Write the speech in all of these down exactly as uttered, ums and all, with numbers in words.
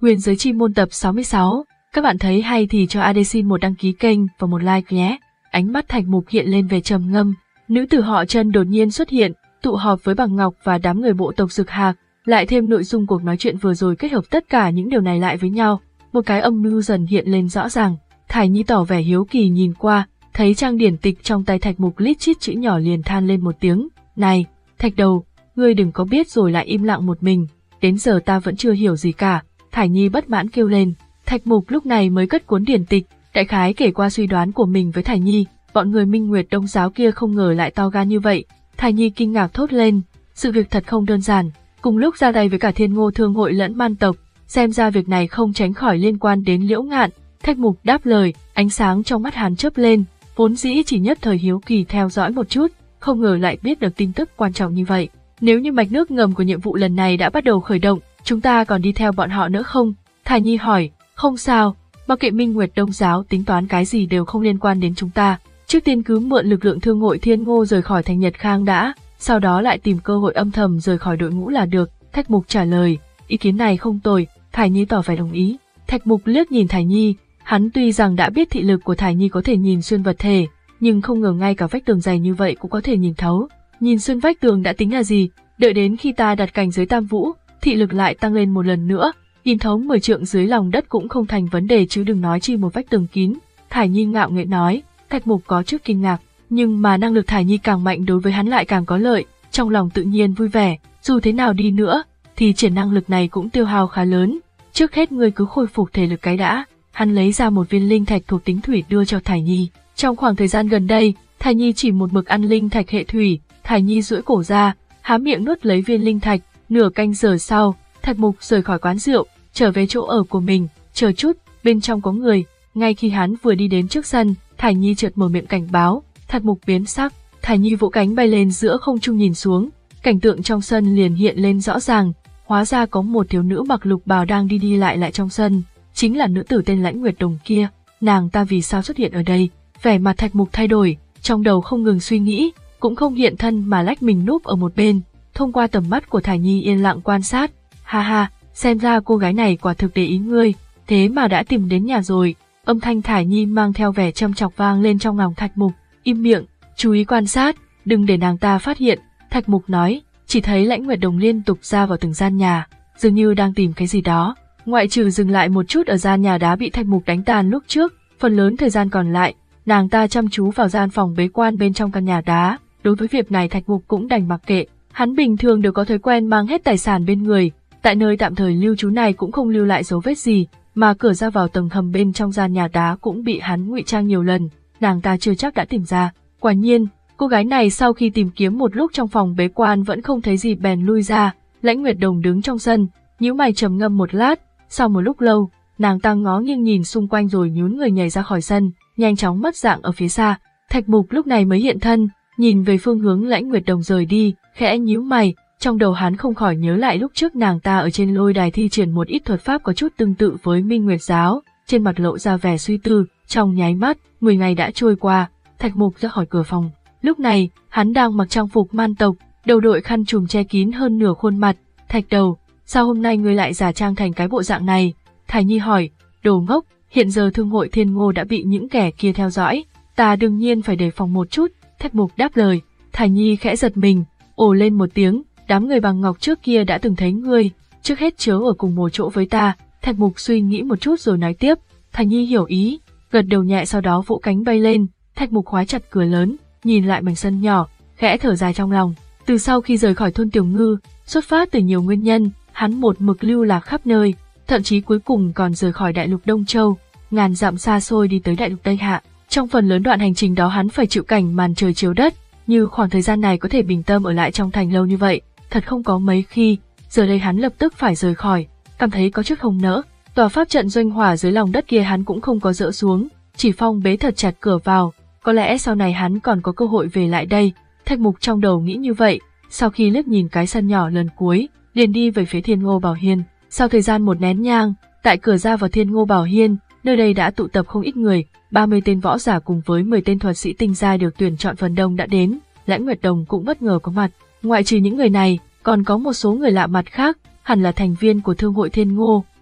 Huyền giới chi môn tập sáu mươi sáu. Các bạn thấy hay thì cho a đê xin một đăng ký kênh và một like nhé. Ánh mắt Thạch Mục hiện lên về trầm ngâm. Nữ tử họ Trần đột nhiên xuất hiện, tụ họp với Bằng Ngọc và đám người bộ tộc Dực Hạc, lại thêm nội dung cuộc nói chuyện vừa rồi kết hợp tất cả những điều này lại với nhau, một cái âm mưu dần hiện lên rõ ràng. Thải Nhi tỏ vẻ hiếu kỳ nhìn qua, thấy trang điển tịch trong tay Thạch Mục lít chít chữ nhỏ liền than lên một tiếng. Này, Thạch Đầu, ngươi đừng có biết rồi lại im lặng một mình, đến giờ ta vẫn chưa hiểu gì cả. Thải Nhi bất mãn kêu lên. Thạch Mục lúc này mới cất cuốn điển tịch, đại khái kể qua suy đoán của mình với Thải Nhi. Bọn người Minh Nguyệt Đông giáo kia không ngờ lại to gan như vậy. Thải Nhi kinh ngạc thốt lên, sự việc thật không đơn giản. Cùng lúc ra tay với cả Thiên Ngô Thương hội lẫn Man tộc, xem ra việc này không tránh khỏi liên quan đến Liễu Ngạn. Thạch Mục đáp lời, ánh sáng trong mắt hắn chớp lên, vốn dĩ chỉ nhất thời hiếu kỳ theo dõi một chút, không ngờ lại biết được tin tức quan trọng như vậy. Nếu như mạch nước ngầm của nhiệm vụ lần này đã bắt đầu khởi động, chúng ta còn đi theo bọn họ nữa không? Thải Nhi hỏi. Không sao, mặc kệ Minh Nguyệt Đông giáo tính toán cái gì đều không liên quan đến chúng ta. Trước tiên cứ mượn lực lượng thương hội Thiên Ngô rời khỏi thành Nhật Khang đã, sau đó lại tìm cơ hội âm thầm rời khỏi đội ngũ là được. Thạch Mục trả lời, ý kiến này không tồi. Thải Nhi tỏ vẻ đồng ý. Thạch Mục liếc nhìn Thải Nhi, hắn tuy rằng đã biết thị lực của Thải Nhi có thể nhìn xuyên vật thể, nhưng không ngờ ngay cả vách tường dày như vậy cũng có thể nhìn thấu. Nhìn xuyên vách tường đã tính là gì, đợi đến khi ta đặt cảnh giới Tam Vũ, thị lực lại tăng lên một lần nữa, nhìn thấu mười trượng dưới lòng đất cũng không thành vấn đề chứ đừng nói chi một vách tường kín. Thải Nhi ngạo nghễ nói. Thạch Mục có chút kinh ngạc, nhưng mà năng lực Thải Nhi càng mạnh đối với hắn lại càng có lợi, trong lòng tự nhiên vui vẻ. Dù thế nào đi nữa, thì triển năng lực này cũng tiêu hao khá lớn. Trước hết ngươi cứ khôi phục thể lực cái đã. Hắn lấy ra một viên linh thạch thuộc tính thủy đưa cho Thải Nhi. Trong khoảng thời gian gần đây, Thải Nhi chỉ một mực ăn linh thạch hệ thủy. Thải Nhi duỗi cổ ra, há miệng nuốt lấy viên linh thạch. Nửa canh giờ sau, Thạch Mục rời khỏi quán rượu, trở về chỗ ở của mình. Chờ chút, bên trong có người. Ngay khi hắn vừa đi đến trước sân, Thải Nhi chợt mở miệng cảnh báo. Thạch Mục biến sắc, Thải Nhi vỗ cánh bay lên giữa không trung nhìn xuống, cảnh tượng trong sân liền hiện lên rõ ràng. Hóa ra có một thiếu nữ mặc lục bào đang đi đi lại lại trong sân, chính là nữ tử tên Lãnh Nguyệt Đồng kia. Nàng ta vì sao xuất hiện ở đây? Vẻ mặt Thạch Mục thay đổi, trong đầu không ngừng suy nghĩ, cũng không hiện thân mà lách mình núp ở một bên. Thông qua tầm mắt của Thải Nhi yên lặng quan sát, ha ha, xem ra cô gái này quả thực để ý ngươi, thế mà đã tìm đến nhà rồi. Âm thanh Thải Nhi mang theo vẻ châm chọc vang lên trong lòng Thạch Mục. Im miệng, chú ý quan sát, đừng để nàng ta phát hiện. Thạch Mục nói, chỉ thấy Lãnh Nguyệt Đồng liên tục ra vào từng gian nhà, dường như đang tìm cái gì đó. Ngoại trừ dừng lại một chút ở gian nhà đá bị Thạch Mục đánh tàn lúc trước, phần lớn thời gian còn lại, nàng ta chăm chú vào gian phòng bế quan bên trong căn nhà đá. Đối với việc này Thạch Mục cũng đành mặc kệ, hắn bình thường đều có thói quen mang hết tài sản bên người, tại nơi tạm thời lưu trú này cũng không lưu lại dấu vết gì, mà cửa ra vào tầng hầm bên trong gian nhà đá cũng bị hắn ngụy trang nhiều lần, nàng ta chưa chắc đã tìm ra. Quả nhiên, cô gái này sau khi tìm kiếm một lúc trong phòng bế quan vẫn không thấy gì bèn lui ra. Lãnh Nguyệt Đồng đứng trong sân, nhíu mày trầm ngâm một lát, sau một lúc lâu, nàng ta ngó nghiêng nhìn xung quanh rồi nhún người nhảy ra khỏi sân, nhanh chóng mất dạng ở phía xa. Thạch Mục lúc này mới hiện thân, nhìn về phương hướng Lãnh Nguyệt Đồng rời đi, khẽ nhíu mày, trong đầu hắn không khỏi nhớ lại lúc trước nàng ta ở trên lôi đài thi triển một ít thuật pháp có chút tương tự với Minh Nguyệt giáo, trên mặt lộ ra vẻ suy tư. Trong nháy mắt, mười ngày đã trôi qua, Thạch Mục ra khỏi cửa phòng. Lúc này, hắn đang mặc trang phục man tộc, đầu đội khăn trùm che kín hơn nửa khuôn mặt. Thạch Đầu, sao hôm nay ngươi lại giả trang thành cái bộ dạng này? Thải Nhi hỏi. Đồ ngốc, hiện giờ thương hội Thiên Ngô đã bị những kẻ kia theo dõi, ta đương nhiên phải đề phòng một chút. Thạch Mục đáp lời. Thải Nhi khẽ giật mình, ồ lên một tiếng, đám người Bằng Ngọc trước kia đã từng thấy ngươi, trước hết chớ ở cùng một chỗ với ta. Thạch Mục suy nghĩ một chút rồi nói tiếp. Thải Nhi hiểu ý, gật đầu nhẹ sau đó vỗ cánh bay lên. Thạch Mục khóa chặt cửa lớn, nhìn lại mảnh sân nhỏ, khẽ thở dài trong lòng. Từ sau khi rời khỏi thôn Tiểu Ngư, xuất phát từ nhiều nguyên nhân, hắn một mực lưu lạc khắp nơi, thậm chí cuối cùng còn rời khỏi đại lục Đông Châu, ngàn dặm xa xôi đi tới đại lục Tây Hạ. Trong phần lớn đoạn hành trình đó hắn phải chịu cảnh màn trời chiếu đất, như khoảng thời gian này có thể bình tâm ở lại trong thành lâu như vậy, thật không có mấy khi. Giờ đây hắn lập tức phải rời khỏi, cảm thấy có chút không nỡ. Tòa pháp trận doanh hỏa dưới lòng đất kia hắn cũng không có dỡ xuống, chỉ phong bế thật chặt cửa vào, có lẽ sau này hắn còn có cơ hội về lại đây. Thạch Mục trong đầu nghĩ như vậy, sau khi liếc nhìn cái sân nhỏ lần cuối, liền đi về phía Thiên Ngô Bảo Hiên. Sau thời gian một nén nhang, tại cửa ra vào Thiên Ngô Bảo Hiên, nơi đây đã tụ tập không ít người, ba mươi tên võ giả cùng với mười tên thuật sĩ tinh giai được tuyển chọn phần đông đã đến. Lãnh Nguyệt Đồng cũng bất ngờ có mặt. Ngoại trừ những người này, còn có một số người lạ mặt khác, hẳn là thành viên của thương hội Thiên Ngô.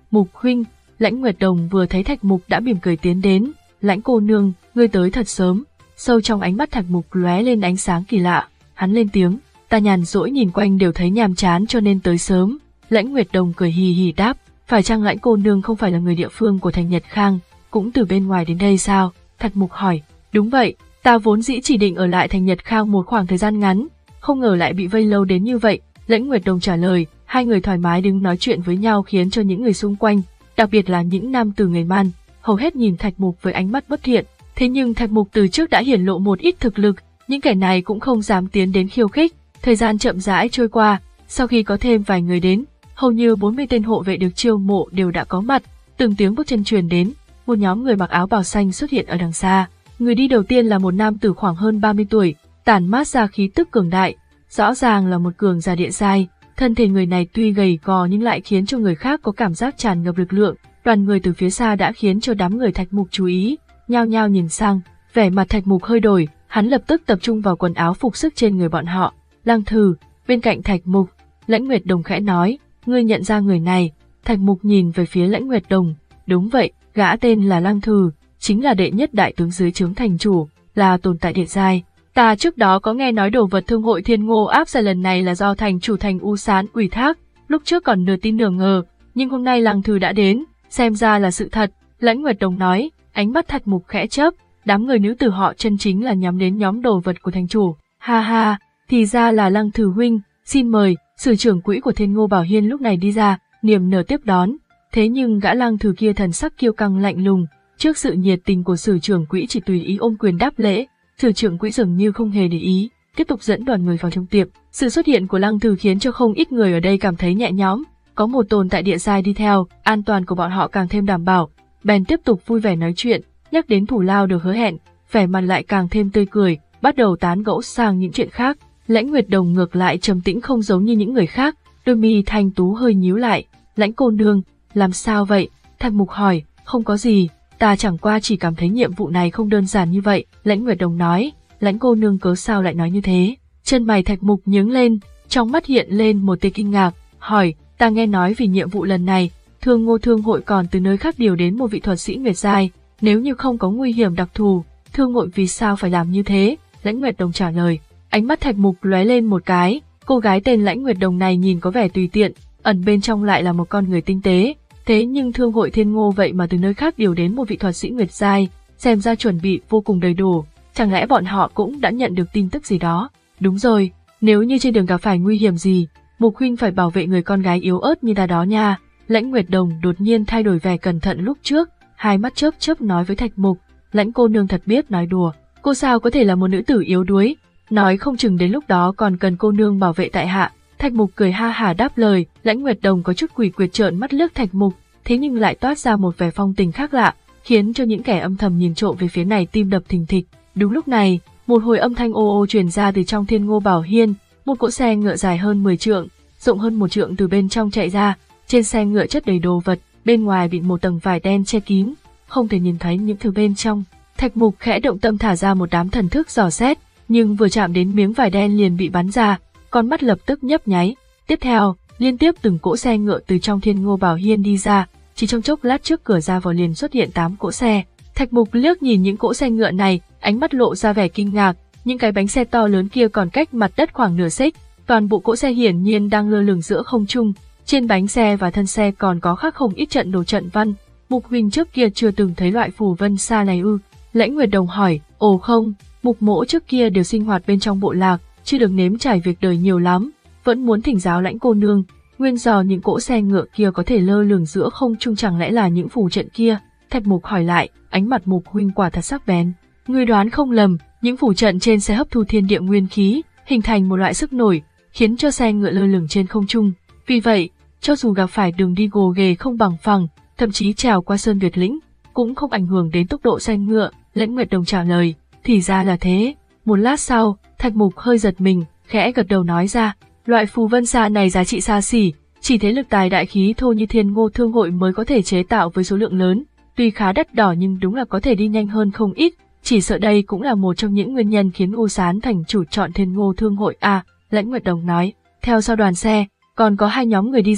Mục huynh. Lãnh Nguyệt Đồng vừa thấy Thạch Mục đã mỉm cười tiến đến. Lãnh cô nương, ngươi tới thật sớm. Sâu trong ánh mắt Thạch Mục lóe lên ánh sáng kỳ lạ. Hắn lên tiếng, ta nhàn rỗi nhìn quanh đều thấy nhàm chán cho nên tới sớm. Lãnh Nguyệt Đồng cười hì hì đáp, phải chăng Lãnh cô nương không phải là người địa phương của thành Nhật Khang, cũng từ bên ngoài đến đây sao? Thạch Mục hỏi, đúng vậy, ta vốn dĩ chỉ định ở lại thành Nhật Khang một khoảng thời gian ngắn, không ngờ lại bị vây lâu đến như vậy. Lãnh Nguyệt Đồng trả lời, hai người thoải mái đứng nói chuyện với nhau khiến cho những người xung quanh, đặc biệt là những nam tử người Man, hầu hết nhìn Thạch Mục với ánh mắt bất thiện. Thế nhưng Thạch Mục từ trước đã hiển lộ một ít thực lực, những kẻ này cũng không dám tiến đến khiêu khích. Thời gian chậm rãi trôi qua, sau khi có thêm vài người đến, hầu như bốn mươi tên hộ vệ được chiêu mộ đều đã có mặt. Từng tiếng bước chân truyền đến, một nhóm người mặc áo bào xanh xuất hiện ở đằng xa. Người đi đầu tiên là một nam tử khoảng hơn ba mươi tuổi, tản mát ra khí tức cường đại, rõ ràng là một cường giả địa giai. Thân thể người này tuy gầy gò nhưng lại khiến cho người khác có cảm giác tràn ngập lực lượng. Đoàn người từ phía xa đã khiến cho đám người Thạch Mục chú ý, nhao nhao nhìn sang. Vẻ mặt Thạch Mục hơi đổi, hắn lập tức tập trung vào quần áo phục sức trên người bọn họ. Lăng Thử, bên cạnh Thạch Mục, Lãnh Nguyệt Đồng khẽ nói, ngươi nhận ra người này? Thạch Mục nhìn về phía Lãnh Nguyệt Đồng, đúng vậy, gã tên là Lăng Thử, chính là đệ nhất đại tướng dưới trướng thành chủ, là tồn tại địa giai. Ta trước đó có nghe nói đồ vật thương hội Thiên Ngô áp giải lần này là do thành chủ thành U Sán ủy thác, lúc trước còn nửa tin nửa ngờ, nhưng hôm nay Lăng Thử đã đến, xem ra là sự thật. Lãnh Nguyệt Đồng nói, ánh mắt Thạch Mục khẽ chớp, đám người nữ tử họ chân chính là nhắm đến nhóm đồ vật của thành chủ. Ha ha, thì ra là Lăng Thử huynh, xin mời. Sử trưởng quỹ của Thiên Ngô Bảo Hiên lúc này đi ra, niềm nở tiếp đón. Thế nhưng gã Lăng Thử kia thần sắc kiêu căng lạnh lùng, trước sự nhiệt tình của sử trưởng quỹ chỉ tùy ý ôm quyền đáp lễ. Sử trưởng quỹ dường như không hề để ý, tiếp tục dẫn đoàn người vào trong tiệm. Sự xuất hiện của Lăng Thử khiến cho không ít người ở đây cảm thấy nhẹ nhõm, có một tồn tại địa giai đi theo, an toàn của bọn họ càng thêm đảm bảo. Bèn tiếp tục vui vẻ nói chuyện, nhắc đến thủ lao được hứa hẹn, vẻ mặt lại càng thêm tươi cười, bắt đầu tán gẫu sang những chuyện khác. Lãnh Nguyệt Đồng ngược lại trầm tĩnh không giống như những người khác, đôi mi thanh tú hơi nhíu lại. Lãnh cô nương, làm sao vậy? Thạch Mục hỏi. Không có gì, ta chẳng qua chỉ cảm thấy nhiệm vụ này không đơn giản như vậy. Lãnh Nguyệt Đồng nói. Lãnh cô nương cớ sao lại nói như thế? Chân mày Thạch Mục nhướng lên, trong mắt hiện lên một tia kinh ngạc, hỏi, ta nghe nói vì nhiệm vụ lần này, Thương Ngô Thương hội còn từ nơi khác điều đến một vị thuật sĩ Nguyệt giai, nếu như không có nguy hiểm đặc thù, Thương hội vì sao phải làm như thế? Lãnh Nguyệt Đồng trả lời. Ánh mắt Thạch Mục lóe lên một cái, cô gái tên Lãnh Nguyệt Đồng này nhìn có vẻ tùy tiện, ẩn bên trong lại là một con người tinh tế. Thế nhưng Thương hội Thiên Ngô vậy mà từ nơi khác điều đến một vị thuật sĩ Nguyệt giai, xem ra chuẩn bị vô cùng đầy đủ, chẳng lẽ bọn họ cũng đã nhận được tin tức gì đó? Đúng rồi, nếu như trên đường gặp phải nguy hiểm gì, Mục huynh phải bảo vệ người con gái yếu ớt như ta đó nha. Lãnh Nguyệt Đồng đột nhiên thay đổi vẻ cẩn thận lúc trước, hai mắt chớp chớp nói với Thạch Mục, Lãnh cô nương thật biết nói đùa, cô sao có thể là một nữ tử yếu đuối, nói không chừng đến lúc đó còn cần cô nương bảo vệ tại hạ. Thạch Mục cười ha hả đáp lời. Lãnh Nguyệt Đồng có chút quỷ quyệt trợn mắt liếc Thạch Mục, thế nhưng lại toát ra một vẻ phong tình khác lạ, khiến cho những kẻ âm thầm nhìn trộm về phía này tim đập thình thịch. Đúng lúc này, một hồi âm thanh ô ô truyền ra từ trong Thiên Ngô Bảo Hiên, một cỗ xe ngựa dài hơn mười trượng, rộng hơn một trượng từ bên trong chạy ra, trên xe ngựa chất đầy đồ vật, bên ngoài bị một tầng vải đen che kín, không thể nhìn thấy những thứ bên trong. Thạch Mục khẽ động tâm thả ra một đám thần thức dò xét, nhưng vừa chạm đến miếng vải đen liền bị bắn ra, con mắt lập tức nhấp nháy. Tiếp theo, liên tiếp từng cỗ xe ngựa từ trong Thiên Ngô Bảo Hiên đi ra, chỉ trong chốc lát trước cửa ra vào liền xuất hiện tám cỗ xe. Thạch Mục liếc nhìn những cỗ xe ngựa này, ánh mắt lộ ra vẻ kinh ngạc, những cái bánh xe to lớn kia còn cách mặt đất khoảng nửa xích, toàn bộ cỗ xe hiển nhiên đang lơ lửng giữa không trung, trên bánh xe và thân xe còn có khắc không ít trận đồ trận văn. Mục huynh trước kia chưa từng thấy loại phù vân xa này ư? Lãnh Nguyệt Đồng hỏi. Ồ không, Mục mỗ trước kia đều sinh hoạt bên trong bộ lạc, chưa được nếm trải việc đời nhiều lắm, vẫn muốn thỉnh giáo Lãnh cô nương, nguyên do những cỗ xe ngựa kia có thể lơ lửng giữa không trung chẳng lẽ là những phù trận kia? Thạch Mục hỏi lại, ánh mặt Mục huynh quả thật sắc bén. Ngươi đoán không lầm, những phù trận trên xe hấp thu thiên địa nguyên khí, hình thành một loại sức nổi, khiến cho xe ngựa lơ lửng trên không trung. Vì vậy, cho dù gặp phải đường đi gồ ghề không bằng phẳng, thậm chí trèo qua sơn Việt lĩnh, cũng không ảnh hưởng đến tốc độ xe ngựa. Lãnh Nguyệt Đồng trả lời, thì ra là thế. Một lát sau, Thạch Mục hơi giật mình, khẽ gật đầu nói ra, loại phù vân xa này giá trị xa xỉ, chỉ thế lực tài đại khí thô như Thiên Ngô Thương hội mới có thể chế tạo với số lượng lớn, tuy khá đắt đỏ nhưng đúng là có thể đi nhanh hơn không ít, chỉ sợ đây cũng là một trong những nguyên nhân khiến U Sán thành chủ chọn Thiên Ngô Thương hội. À, Lãnh Nguyệt Đồng nói. Theo sau đoàn xe, còn có hai nhóm người đi ra,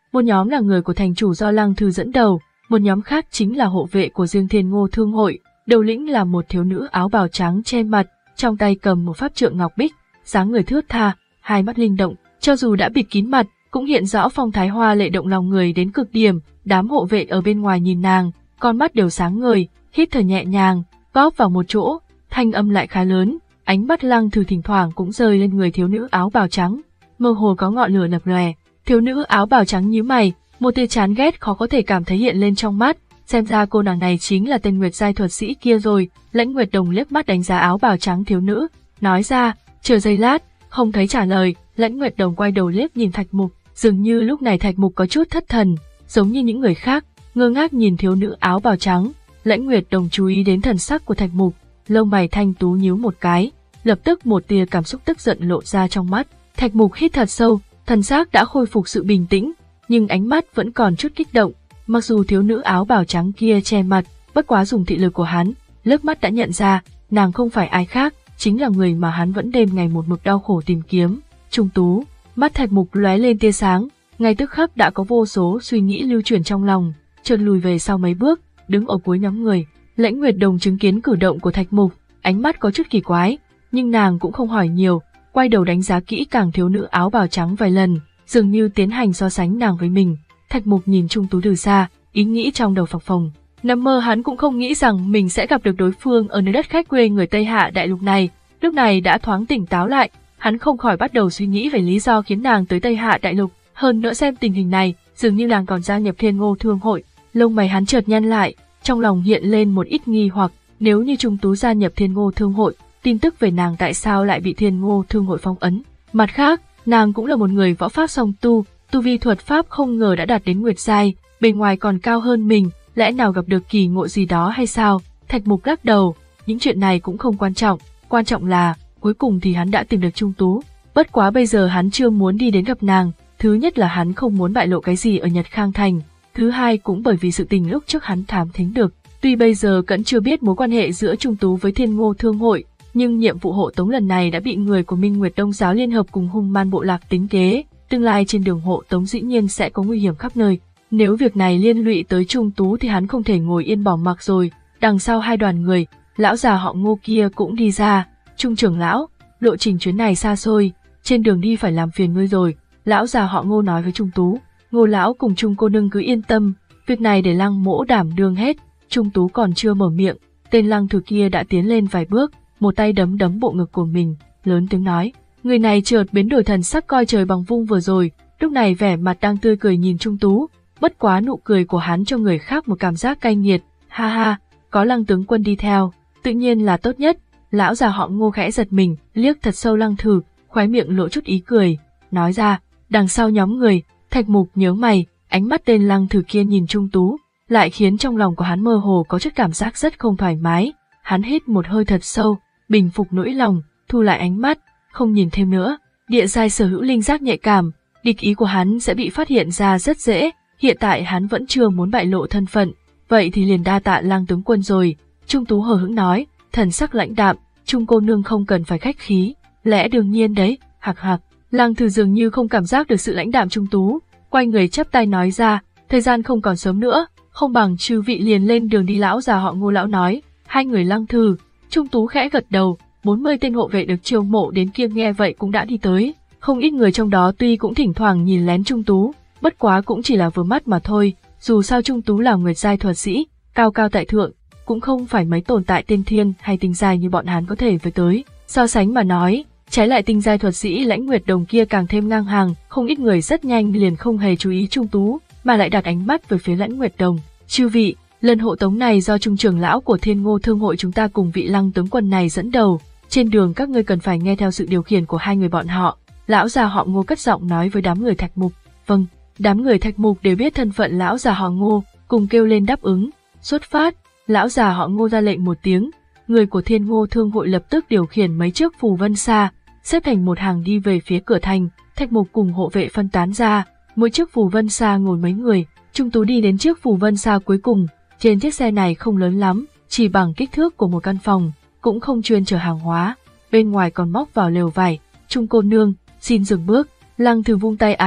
Một nhóm là người của thành chủ do Lăng Thư dẫn đầu, một nhóm khác chính là hộ vệ của riêng Thiên Ngô Thương hội. Đầu lĩnh là một thiếu nữ áo bào trắng che mặt, trong tay cầm một pháp trượng ngọc bích, dáng người thướt tha, hai mắt linh động, cho dù đã bịt kín mặt, cũng hiện rõ phong thái hoa lệ động lòng người đến cực điểm. Đám hộ vệ ở bên ngoài nhìn nàng, con mắt đều sáng ngời, hít thở nhẹ nhàng, góp vào một chỗ, thanh âm lại khá lớn. Ánh mắt Lăng Thư thỉnh thoảng cũng rơi lên người thiếu nữ áo bào trắng, mơ hồ có ngọn lửa lập lòe. Thiếu nữ áo bào trắng nhíu mày, một tia chán ghét khó có thể cảm thấy hiện lên trong mắt. Xem ra cô nàng này chính là tên Nguyệt giai thuật sĩ kia rồi. Lãnh Nguyệt Đồng liếc mắt đánh giá áo bào trắng thiếu nữ, nói ra. Chờ giây lát, không thấy trả lời, Lãnh Nguyệt Đồng quay đầu liếc nhìn Thạch Mục, dường như lúc này Thạch Mục có chút thất thần, giống như những người khác, ngơ ngác nhìn thiếu nữ áo bào trắng. Lãnh Nguyệt Đồng chú ý đến thần sắc của Thạch Mục, lông mày thanh tú nhíu một cái, lập tức một tia cảm xúc tức giận lộ ra trong mắt. Thạch Mục hít thật sâu, thần sắc đã khôi phục sự bình tĩnh, nhưng ánh mắt vẫn còn chút kích động. Mặc dù thiếu nữ áo bào trắng kia che mặt, bất quá dùng thị lực của hắn, liếc mắt đã nhận ra, nàng không phải ai khác, chính là người mà hắn vẫn đêm ngày một mực đau khổ tìm kiếm. Trung Tú. Mắt Thạch Mục lóe lên tia sáng, ngay tức khắc đã có vô số suy nghĩ lưu chuyển trong lòng, chợt lùi về sau mấy bước, đứng ở cuối nhóm người. Lãnh Nguyệt Đồng chứng kiến cử động của Thạch Mục, ánh mắt có chút kỳ quái, nhưng nàng cũng không hỏi nhiều, quay đầu đánh giá kỹ càng thiếu nữ áo bào trắng vài lần, dường như tiến hành so sánh nàng với mình. Thạch Mục nhìn Trung Tú từ xa, ý nghĩ trong đầu phập phồng. Nằm mơ hắn cũng không nghĩ rằng mình sẽ gặp được đối phương ở nơi đất khách quê người Tây Hạ đại lục này. Lúc này đã thoáng tỉnh táo lại, hắn không khỏi bắt đầu suy nghĩ về lý do khiến nàng tới Tây Hạ đại lục. Hơn nữa xem tình hình này, dường như nàng còn gia nhập Thiên Ngô Thương hội. Lông mày hắn chợt nhăn lại, trong lòng hiện lên một ít nghi hoặc. Nếu như Trung Tú gia nhập Thiên Ngô Thương hội, tin tức về nàng tại sao lại bị Thiên Ngô Thương hội phong ấn? Mặt khác, nàng cũng là một người võ pháp song tu, tu vi thuật pháp không ngờ đã đạt đến Nguyệt giai, bề ngoài còn cao hơn mình, lẽ nào gặp được kỳ ngộ gì đó hay sao? Thạch Mục lắc đầu, những chuyện này cũng không quan trọng, quan trọng là cuối cùng thì hắn đã tìm được Trung Tú. Bất quá bây giờ hắn chưa muốn đi đến gặp nàng, thứ nhất là hắn không muốn bại lộ cái gì ở Nhật Khang Thành, thứ hai cũng bởi vì sự tình lúc trước hắn thám thính được. Tuy bây giờ vẫn chưa biết mối quan hệ giữa Trung Tú với Thiên Ngô Thương hội, nhưng nhiệm vụ hộ tống lần này đã bị người của Minh Nguyệt Đông giáo liên hợp cùng hung man bộ lạc tính kế, tương lai trên đường hộ tống dĩ nhiên sẽ có nguy hiểm khắp nơi. Nếu việc này liên lụy tới Trung Tú thì hắn không thể ngồi yên bỏ mặc rồi. Đằng sau hai đoàn người, lão già họ Ngô kia cũng đi ra. Trung trưởng lão, lộ trình chuyến này xa xôi, trên đường đi phải làm phiền ngươi rồi. Lão già họ Ngô nói với Trung Tú. Ngô lão cùng Trung cô nương cứ yên tâm, việc này để Lăng mỗ đảm đương hết. Trung Tú còn chưa mở miệng, tên Lăng Thư kia đã tiến lên vài bước, một tay đấm đấm bộ ngực của mình, lớn tiếng nói. Người này chợt biến đổi thần sắc coi trời bằng vung vừa rồi, lúc này vẻ mặt đang tươi cười nhìn Trung Tú, bất quá nụ cười của hắn cho người khác một cảm giác cay nghiệt. Ha ha, có Lăng tướng quân đi theo, tự nhiên là tốt nhất. Lão già họ Ngô khẽ giật mình, liếc thật sâu Lăng Thư, khóe miệng lộ chút ý cười, nói ra. Đằng sau nhóm người, Thạch Mục nhớ mày, ánh mắt tên Lăng Thư kia nhìn Trung Tú, lại khiến trong lòng của hắn mơ hồ có chút cảm giác rất không thoải mái. Hắn hít một hơi thật sâu, bình phục nỗi lòng, thu lại ánh mắt, không nhìn thêm nữa. Địa giai sở hữu linh giác nhạy cảm, địch ý của hắn sẽ bị phát hiện ra rất dễ. Hiện tại hắn vẫn chưa muốn bại lộ thân phận, vậy thì liền đa tạ Lăng tướng quân rồi. Trung Tú hờ hững nói, thần sắc lãnh đạm. Trung cô nương không cần phải khách khí, lẽ đương nhiên đấy. Hạc hạc. Lăng Thư dường như không cảm giác được sự lãnh đạm Trung Tú, quay người chắp tay nói ra, thời gian không còn sớm nữa, không bằng chư vị liền lên đường đi. Lão già họ Ngô lão nói. Hai người Lăng Thư, Trung Tú khẽ gật đầu. bốn mươi tên hộ vệ được chiêu mộ đến kia nghe vậy cũng đã đi tới, không ít người trong đó tuy cũng thỉnh thoảng nhìn lén Trung Tú, bất quá cũng chỉ là vừa mắt mà thôi. Dù sao Trung Tú là Nguyệt giai thuật sĩ, cao cao tại thượng, cũng không phải mấy tồn tại tiên thiên hay tinh giai như bọn hắn có thể với tới. So sánh mà nói, trái lại tinh giai thuật sĩ Lãnh Nguyệt Đồng kia càng thêm ngang hàng, không ít người rất nhanh liền không hề chú ý Trung Tú, mà lại đặt ánh mắt về phía Lãnh Nguyệt Đồng. Chư vị, lần hộ tống này do Trung trưởng lão của Thiên Ngô Thương hội chúng ta cùng vị Lăng tướng quân này dẫn đầu, trên đường các ngươi cần phải nghe theo sự điều khiển của hai người bọn họ. Lão già họ Ngô cất giọng nói với đám người Thạch Mục. Vâng. Đám người Thạch Mục đều biết thân phận lão già họ Ngô, cùng kêu lên đáp ứng. Xuất phát. Lão già họ Ngô ra lệnh một tiếng, người của Thiên Ngô Thương hội lập tức điều khiển mấy chiếc phù vân xa, xếp thành một hàng đi về phía cửa thành. Thạch Mục cùng hộ vệ phân tán ra, mỗi chiếc phù vân xa ngồi mấy người. Trung Tú đi đến chiếc phù vân xa cuối cùng. Trên chiếc xe này không lớn lắm, chỉ bằng kích thước của một căn phòng, cũng không chuyên chở hàng hóa. Bên ngoài còn móc vào lều vải. Trung cô nương, xin dừng bước. Lăng Thư vung tay áo,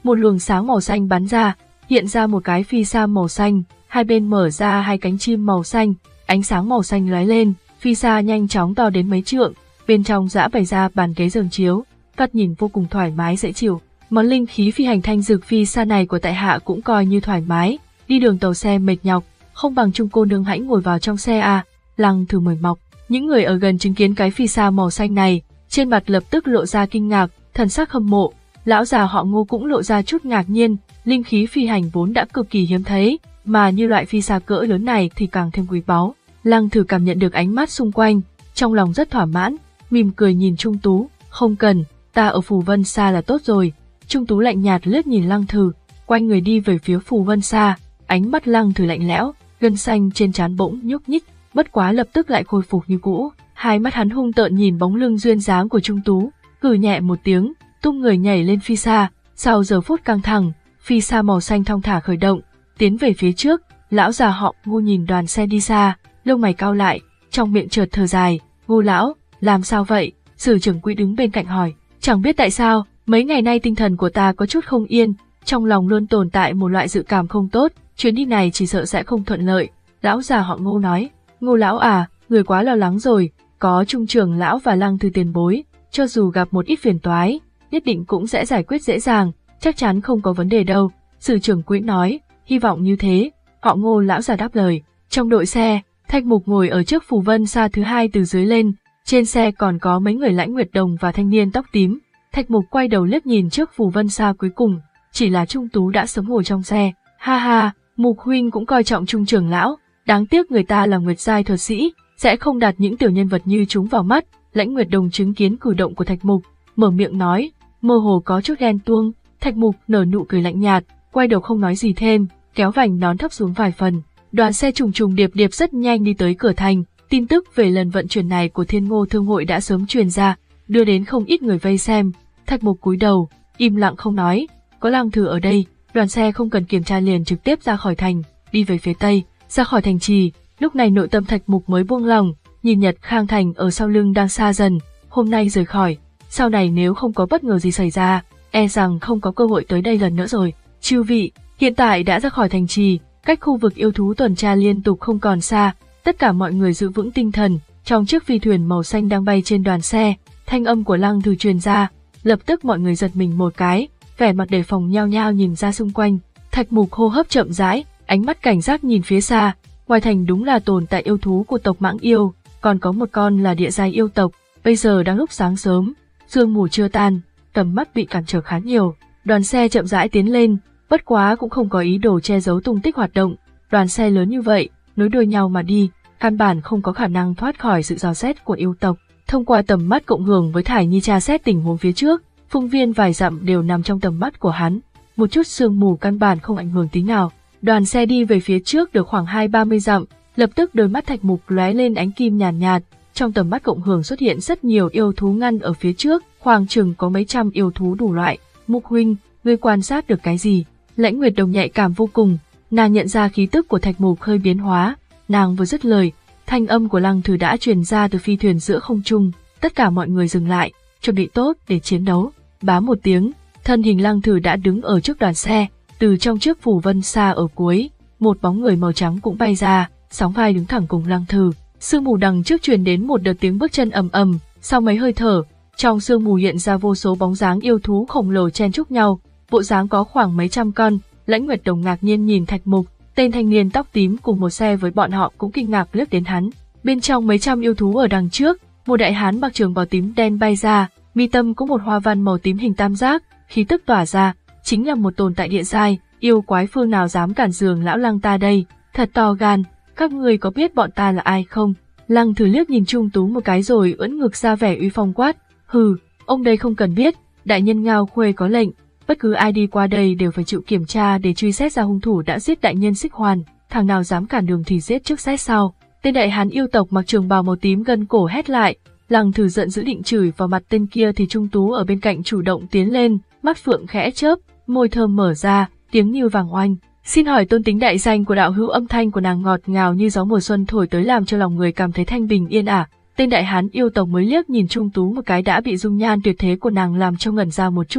một luồng sáng màu xanh bắn ra, hiện ra một cái phi sa màu xanh, hai bên mở ra hai cánh chim màu xanh, ánh sáng màu xanh lóe lên, phi sa nhanh chóng to đến mấy trượng, bên trong dã bày ra bàn ghế giường chiếu, thoạt nhìn vô cùng thoải mái dễ chịu. Món linh khí phi hành thanh dược phi sa này của tại hạ cũng coi như thoải mái, đi đường tàu xe mệt nhọc, không bằng Trung cô nương hãy ngồi vào trong xe à, Lăng Thử mời mọc. Những người ở gần chứng kiến cái phi sa màu xanh này, trên mặt lập tức lộ ra kinh ngạc, thần sắc hâm mộ. Lão già họ Ngô cũng lộ ra chút ngạc nhiên, linh khí phi hành vốn đã cực kỳ hiếm thấy, mà như loại phi sa cỡ lớn này thì càng thêm quý báu. Lăng Thử cảm nhận được ánh mắt xung quanh, trong lòng rất thỏa mãn, mỉm cười nhìn Trung Tú, không cần, ta ở Phù Vân Sa là tốt rồi. Trung Tú lạnh nhạt liếc nhìn Lăng Thử, quay người đi về phía Phù Vân Sa, ánh mắt Lăng Thử lạnh lẽo, gân xanh trên trán bỗng nhúc nhích, bất quá lập tức lại khôi phục như cũ. Hai mắt hắn hung tợn nhìn bóng lưng duyên dáng của Trung Tú, cử nhẹ một tiếng, tung người nhảy lên phi sa. Sau giờ phút căng thẳng, phi sa màu xanh thong thả khởi động, tiến về phía trước. Lão già họ Ngô nhìn đoàn xe đi xa, lông mày cau lại, trong miệng chợt thở dài. Ngô lão, làm sao vậy? Sử trưởng quỹ đứng bên cạnh hỏi. Chẳng biết tại sao, mấy ngày nay tinh thần của ta có chút không yên, trong lòng luôn tồn tại một loại dự cảm không tốt, chuyến đi này chỉ sợ sẽ không thuận lợi. Lão già họ Ngô nói. Ngô lão à, người quá lo lắng rồi, có Trung trưởng lão và Lăng Thư tiền bối, cho dù gặp một ít phiền toái, nhất định cũng sẽ giải quyết dễ dàng, chắc chắn không có vấn đề đâu. Sử trưởng quỹ nói, hy vọng như thế. Họ Ngô lão già đáp lời. Trong đội xe, Thạch Mục ngồi ở trước Phù Vân Sa thứ hai từ dưới lên, trên xe còn có mấy người Lãnh Nguyệt Đồng và thanh niên tóc tím. Thạch Mục quay đầu liếc nhìn trước Phù Vân Sa cuối cùng, chỉ là Trung Tú đã sớm ngồi trong xe. Ha ha, Mục huynh cũng coi trọng Trung trưởng lão, đáng tiếc người ta là Nguyệt giai thuật sĩ, sẽ không đặt những tiểu nhân vật như chúng vào mắt. Lãnh Nguyệt Đồng chứng kiến cử động của Thạch Mục, mở miệng nói, mơ hồ có chút ghen tuông. Thạch Mục nở nụ cười lạnh nhạt, quay đầu không nói gì thêm, kéo vành nón thấp xuống vài phần. Đoàn xe trùng trùng điệp điệp rất nhanh đi tới cửa thành. Tin tức về lần vận chuyển này của Thiên Ngô Thương hội đã sớm truyền ra, đưa đến không ít người vây xem. Thạch Mục cúi đầu, im lặng không nói. Có Lăng Thử ở đây, đoàn xe không cần kiểm tra liền trực tiếp ra khỏi thành, đi về phía tây, ra khỏi thành trì. Lúc này nội tâm Thạch Mục mới buông lòng, nhìn Nhật Khang Thành ở sau lưng đang xa dần. Hôm nay rời khỏi, sau này nếu không có bất ngờ gì xảy ra, e rằng không có cơ hội tới đây lần nữa rồi. Chư vị, hiện tại đã ra khỏi thành trì, cách khu vực yêu thú tuần tra liên tục không còn xa. Tất cả mọi người giữ vững tinh thần, trong chiếc phi thuyền màu xanh đang bay trên đoàn xe, thanh âm của Lăng Thử truyền ra, lập tức mọi người giật mình một cái, vẻ mặt đề phòng nhao nhao nhìn ra xung quanh. Thạch Mục hô hấp chậm rãi, ánh mắt cảnh giác nhìn phía xa, ngoài thành đúng là tồn tại yêu thú của tộc Mãng Yêu, còn có một con là địa giai yêu tộc. Bây giờ đang lúc sáng sớm, sương mù chưa tan, tầm mắt bị cản trở khá nhiều. Đoàn xe chậm rãi tiến lên, bất quá cũng không có ý đồ che giấu tung tích hoạt động. Đoàn xe lớn như vậy, nối đuôi nhau mà đi, căn bản không có khả năng thoát khỏi sự dò xét của yêu tộc. Thông qua tầm mắt cộng hưởng với Thải Nhi tra xét tình huống phía trước, phương viên vài dặm đều nằm trong tầm mắt của hắn. Một chút sương mù căn bản không ảnh hưởng tí nào. Đoàn xe đi về phía trước được khoảng hai ba mươi dặm, lập tức đôi mắt Thạch Mục lóe lên ánh kim nhàn nhạt, nhạt. Trong tầm mắt cộng hưởng xuất hiện rất nhiều yêu thú ngăn ở phía trước, khoảng chừng có mấy trăm yêu thú đủ loại. Mục huynh, ngươi quan sát được cái gì? Lãnh Nguyệt Đồng nhạy cảm vô cùng, nàng nhận ra khí tức của Thạch Mục hơi biến hóa. Nàng vừa dứt lời, thanh âm của Lăng Thử đã truyền ra từ phi thuyền giữa không trung. Tất cả mọi người dừng lại, chuẩn bị tốt để chiến đấu. Bá một tiếng, thân hình Lăng Thử đã đứng ở trước đoàn xe. Từ trong chiếc Phù Vân Sa ở cuối, một bóng người màu trắng cũng bay ra, sóng vai đứng thẳng cùng Lăng Thử. Sương mù đằng trước truyền đến một đợt tiếng bước chân ầm ầm. Sau mấy hơi thở, trong sương mù hiện ra vô số bóng dáng yêu thú khổng lồ chen chúc nhau, bộ dáng có khoảng mấy trăm con. Lãnh Nguyệt Đồng ngạc nhiên nhìn Thạch Mục, tên thanh niên tóc tím cùng một xe với bọn họ cũng kinh ngạc liếc đến hắn. Bên trong mấy trăm yêu thú ở đằng trước, một đại hán mặc trường bào tím đen bay ra, mi tâm có một hoa văn màu tím hình tam giác, khí tức tỏa ra, chính là một tồn tại địa giai. Yêu quái phương nào dám cản giường lão Lăng ta đây, thật to gan, các ngươi có biết bọn ta là ai không? Lăng Thử liếc nhìn Trung Tú một cái rồi ưỡn ngực ra vẻ uy phong quát, hừ, ông đây không cần biết, đại nhân Ngao Khuê có lệnh, bất cứ ai đi qua đây đều phải chịu kiểm tra để truy xét ra hung thủ đã giết đại nhân Xích Hoàn, thằng nào dám cản đường thì giết trước xét sau. Tên đại hán yêu tộc mặc trường bào màu tím gân cổ hét lại. Lăng Thử giận dữ định chửi vào mặt tên kia thì Trung Tú ở bên cạnh chủ động tiến lên, mắt phượng khẽ chớp, môi thơm mở ra, tiếng như vàng oanh. Xin hỏi tôn tính đại danh của đạo hữu. Âm thanh của nàng ngọt ngào như gió mùa xuân thổi tới làm cho lòng người cảm thấy thanh bình yên ả. Tên đại hán yêu tộc mới liếc nhìn Trung Tú một cái đã bị dung nhan tuyệt thế của nàng làm cho ngẩn ra một chút.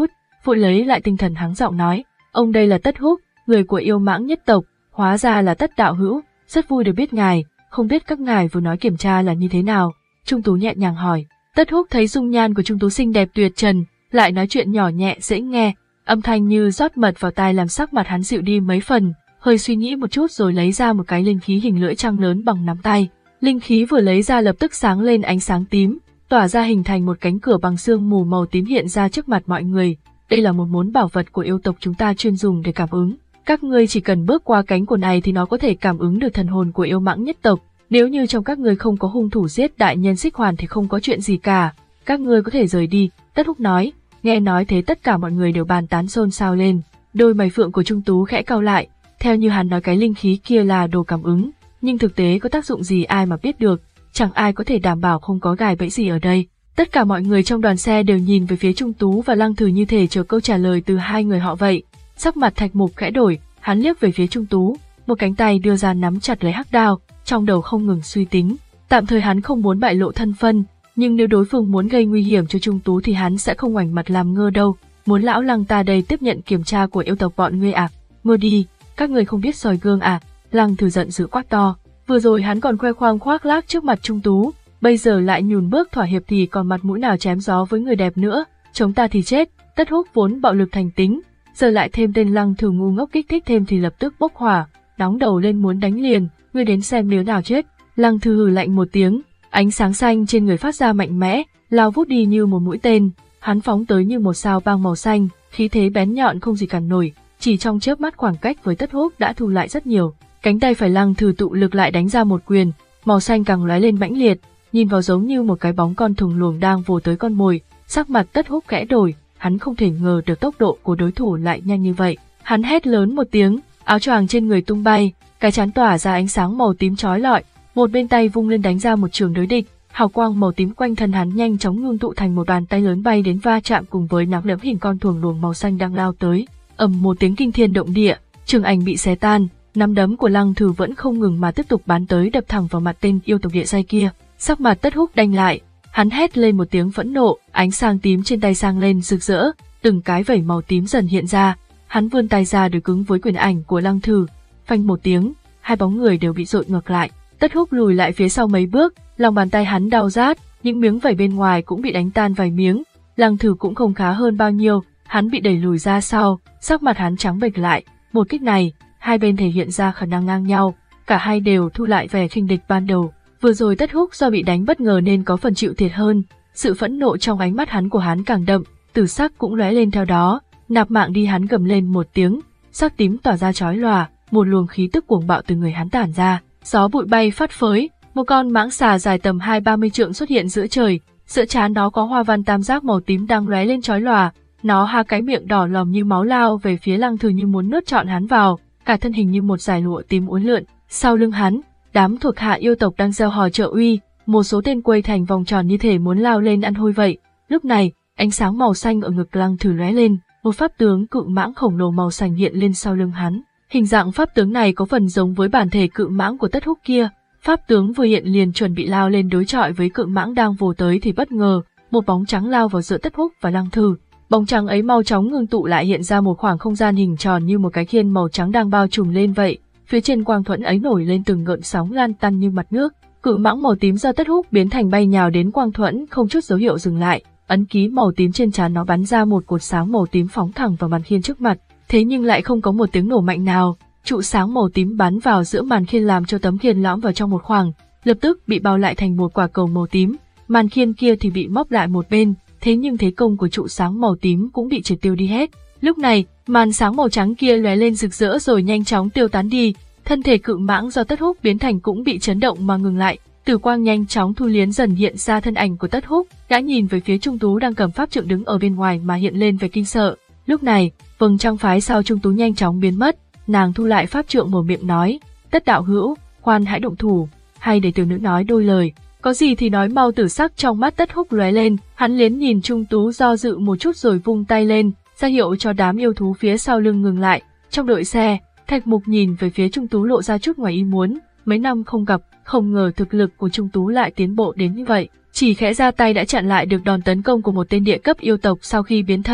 vội lấy lại tinh thần hắng giọng nói, ông đây là Tất Húc, người của yêu mãng nhất tộc, hóa ra là Tất đạo hữu, rất vui được biết ngài, không biết các ngài vừa nói kiểm tra là như thế nào. Trung Tú nhẹ nhàng hỏi. Tất Húc thấy dung nhan của Trung Tú xinh đẹp tuyệt trần, lại nói chuyện nhỏ nhẹ dễ nghe, âm thanh như rót mật vào tai làm sắc mặt hắn dịu đi mấy phần, hơi suy nghĩ một chút rồi lấy ra một cái linh khí hình lưỡi trăng lớn bằng nắm tay. Linh khí vừa lấy ra lập tức sáng lên ánh sáng tím, tỏa ra hình thành một cánh cửa bằng sương mù màu tím hiện ra trước mặt mọi người. Đây là một món bảo vật của yêu tộc chúng ta chuyên dùng để cảm ứng. Các ngươi chỉ cần bước qua cánh cửa này thì nó có thể cảm ứng được thần hồn của yêu mãng nhất tộc. Nếu như trong các ngươi không có hung thủ giết đại nhân Xích Hoàn thì không có chuyện gì cả. Các ngươi có thể rời đi, Tất Húc nói. Nghe nói thế tất cả mọi người đều bàn tán xôn xao lên. Đôi mày phượng của Trung Tú khẽ cau lại. Theo như hắn nói cái linh khí kia là đồ cảm ứng, nhưng thực tế có tác dụng gì ai mà biết được. Chẳng ai có thể đảm bảo không có gài bẫy gì ở đây. Tất cả mọi người trong đoàn xe đều nhìn về phía Trung Tú và Lăng Thử như thể chờ câu trả lời từ hai người họ vậy. Sắc mặt Thạch Mục khẽ đổi, hắn liếc về phía Trung Tú, một cánh tay đưa ra nắm chặt lấy hắc đao, trong đầu không ngừng suy tính. Tạm thời hắn không muốn bại lộ thân phận, nhưng nếu đối phương muốn gây nguy hiểm cho Trung Tú thì hắn sẽ không ngoảnh mặt làm ngơ đâu. Muốn lão Lăng ta đây tiếp nhận kiểm tra của yêu tộc bọn ngươi à? Ngồi đi, các ngươi không biết soi gương à? Lăng Thử giận dữ quát to. Vừa rồi hắn còn khoe khoang khoác lác trước mặt Trung Tú, bây giờ lại nhùn bước thỏa hiệp thì còn mặt mũi nào chém gió với người đẹp nữa. Chống ta thì chết. Tất Húc vốn bạo lực thành tính, giờ lại thêm tên Lăng Thử ngu ngốc kích thích thêm thì lập tức bốc hỏa, nóng đầu lên muốn đánh liền. Ngươi đến xem đứa nào chết. Lăng Thử hừ lạnh một tiếng, ánh sáng xanh trên người phát ra mạnh mẽ, lao vút đi như một mũi tên. Hắn phóng tới như một sao băng màu xanh, khí thế bén nhọn không gì cản nổi. Chỉ trong chớp mắt khoảng cách với Tất Húc đã thu lại rất nhiều. Cánh tay phải Lăng Thử tụ lực lại đánh ra một quyền, màu xanh càng lóe lên mãnh liệt, nhìn vào giống như một cái bóng con thùng luồng đang vồ tới con mồi. Sắc mặt Tất Húc khẽ đổi, hắn không thể ngờ được tốc độ của đối thủ lại nhanh như vậy. Hắn hét lớn một tiếng, áo choàng trên người tung bay, cái trán tỏa ra ánh sáng màu tím chói lọi, một bên tay vung lên đánh ra một trường đối địch, hào quang màu tím quanh thân hắn nhanh chóng ngưng tụ thành một bàn tay lớn bay đến va chạm cùng với nắm đấm hình con thuồng luồng màu xanh đang lao tới. Ầm một tiếng kinh thiên động địa, trường ảnh bị xé tan, nắm đấm của Lăng Thử vẫn không ngừng mà tiếp tục bắn tới đập thẳng vào mặt tên yêu tộc địa giai kia. Sắc mặt Tất Húc đanh lại, hắn hét lên một tiếng phẫn nộ, ánh sáng tím trên tay sang lên rực rỡ, từng cái vảy màu tím dần hiện ra, hắn vươn tay ra đối cứng với quyền ảnh của Lăng Thử, phanh một tiếng, hai bóng người đều bị dội ngược lại. Tất Húc lùi lại phía sau mấy bước, lòng bàn tay hắn đau rát, những miếng vảy bên ngoài cũng bị đánh tan vài miếng. Lăng Thử cũng không khá hơn bao nhiêu, hắn bị đẩy lùi ra sau, sắc mặt hắn trắng bệch lại. Một kích này, hai bên thể hiện ra khả năng ngang nhau, cả hai đều thu lại vẻ khinh địch ban đầu. Vừa rồi Tất Húc do bị đánh bất ngờ nên có phần chịu thiệt hơn, sự phẫn nộ trong ánh mắt hắn của hắn càng đậm, tử sắc cũng lóe lên theo đó. Nạp mạng đi, hắn gầm lên một tiếng, sắc tím tỏa ra chói lòa, một luồng khí tức cuồng bạo từ người hắn tản ra, gió bụi bay phất phới, một con mãng xà dài tầm hai ba mươi trượng xuất hiện giữa trời, giữa trán nó có hoa văn tam giác màu tím đang lóe lên chói lòa, nó ha cái miệng đỏ lòm như máu lao về phía Lăng Thử như muốn nuốt trọn hắn vào, cả thân hình như một dải lụa tím uốn lượn. Sau lưng hắn, đám thuộc hạ yêu tộc đang reo hò trợ uy, một số tên quây thành vòng tròn như thể muốn lao lên ăn hôi vậy. Lúc này, ánh sáng màu xanh ở ngực Lăng Thử lóe lên, một pháp tướng cự mãng khổng lồ màu xanh hiện lên sau lưng hắn. Hình dạng pháp tướng này có phần giống với bản thể cự mãng của Tất Húc kia. Pháp tướng vừa hiện liền chuẩn bị lao lên đối chọi với cự mãng đang vồ tới thì bất ngờ, một bóng trắng lao vào giữa Tất Húc và Lăng Thử. Bóng trắng ấy mau chóng ngưng tụ lại hiện ra một khoảng không gian hình tròn như một cái khiên màu trắng đang bao trùm lên vậy. Phía trên quang thuẫn ấy nổi lên từng gợn sóng lan tăn như mặt nước. Cự mãng màu tím do Tất Húc biến thành bay nhào đến quang thuẫn không chút dấu hiệu dừng lại. Ấn ký màu tím trên trán nó bắn ra một cột sáng màu tím phóng thẳng vào màn khiên trước mặt. Thế nhưng lại không có một tiếng nổ mạnh nào. Trụ sáng màu tím bắn vào giữa màn khiên làm cho tấm khiên lõm vào trong một khoảng, lập tức bị bao lại thành một quả cầu màu tím. Màn khiên kia thì bị móc lại một bên, thế nhưng thế công của trụ sáng màu tím cũng bị triệt tiêu đi hết. Lúc này, màn sáng màu trắng kia lóe lên rực rỡ rồi nhanh chóng tiêu tán đi. Thân thể cự mãng do Tất Húc biến thành cũng bị chấn động mà ngừng lại. Tử quang nhanh chóng thu liến dần hiện ra thân ảnh của Tất Húc, đã nhìn về phía Trung Tú đang cầm pháp trượng đứng ở bên ngoài mà hiện lên vẻ kinh sợ. Lúc này, vầng trăng phái sau Trung Tú nhanh chóng biến mất, nàng thu lại pháp trượng mở miệng nói: "Tất đạo hữu, khoan hãy động thủ, hay để tiểu nữ nói đôi lời." Có gì thì nói mau. Tử sắc trong mắt Tất Húc lóe lên, hắn liến nhìn Trung Tú do dự một chút rồi vung tay lên, ra hiệu cho đám yêu thú phía sau lưng ngừng lại. Trong đội xe, Thạch Mục nhìn về phía Trung Tú lộ ra chút ngoài ý muốn, mấy năm không gặp, không ngờ thực lực của Trung Tú lại tiến bộ đến như vậy. Chỉ khẽ ra tay đã chặn lại được đòn tấn công của một tên địa cấp yêu tộc sau khi biến thân.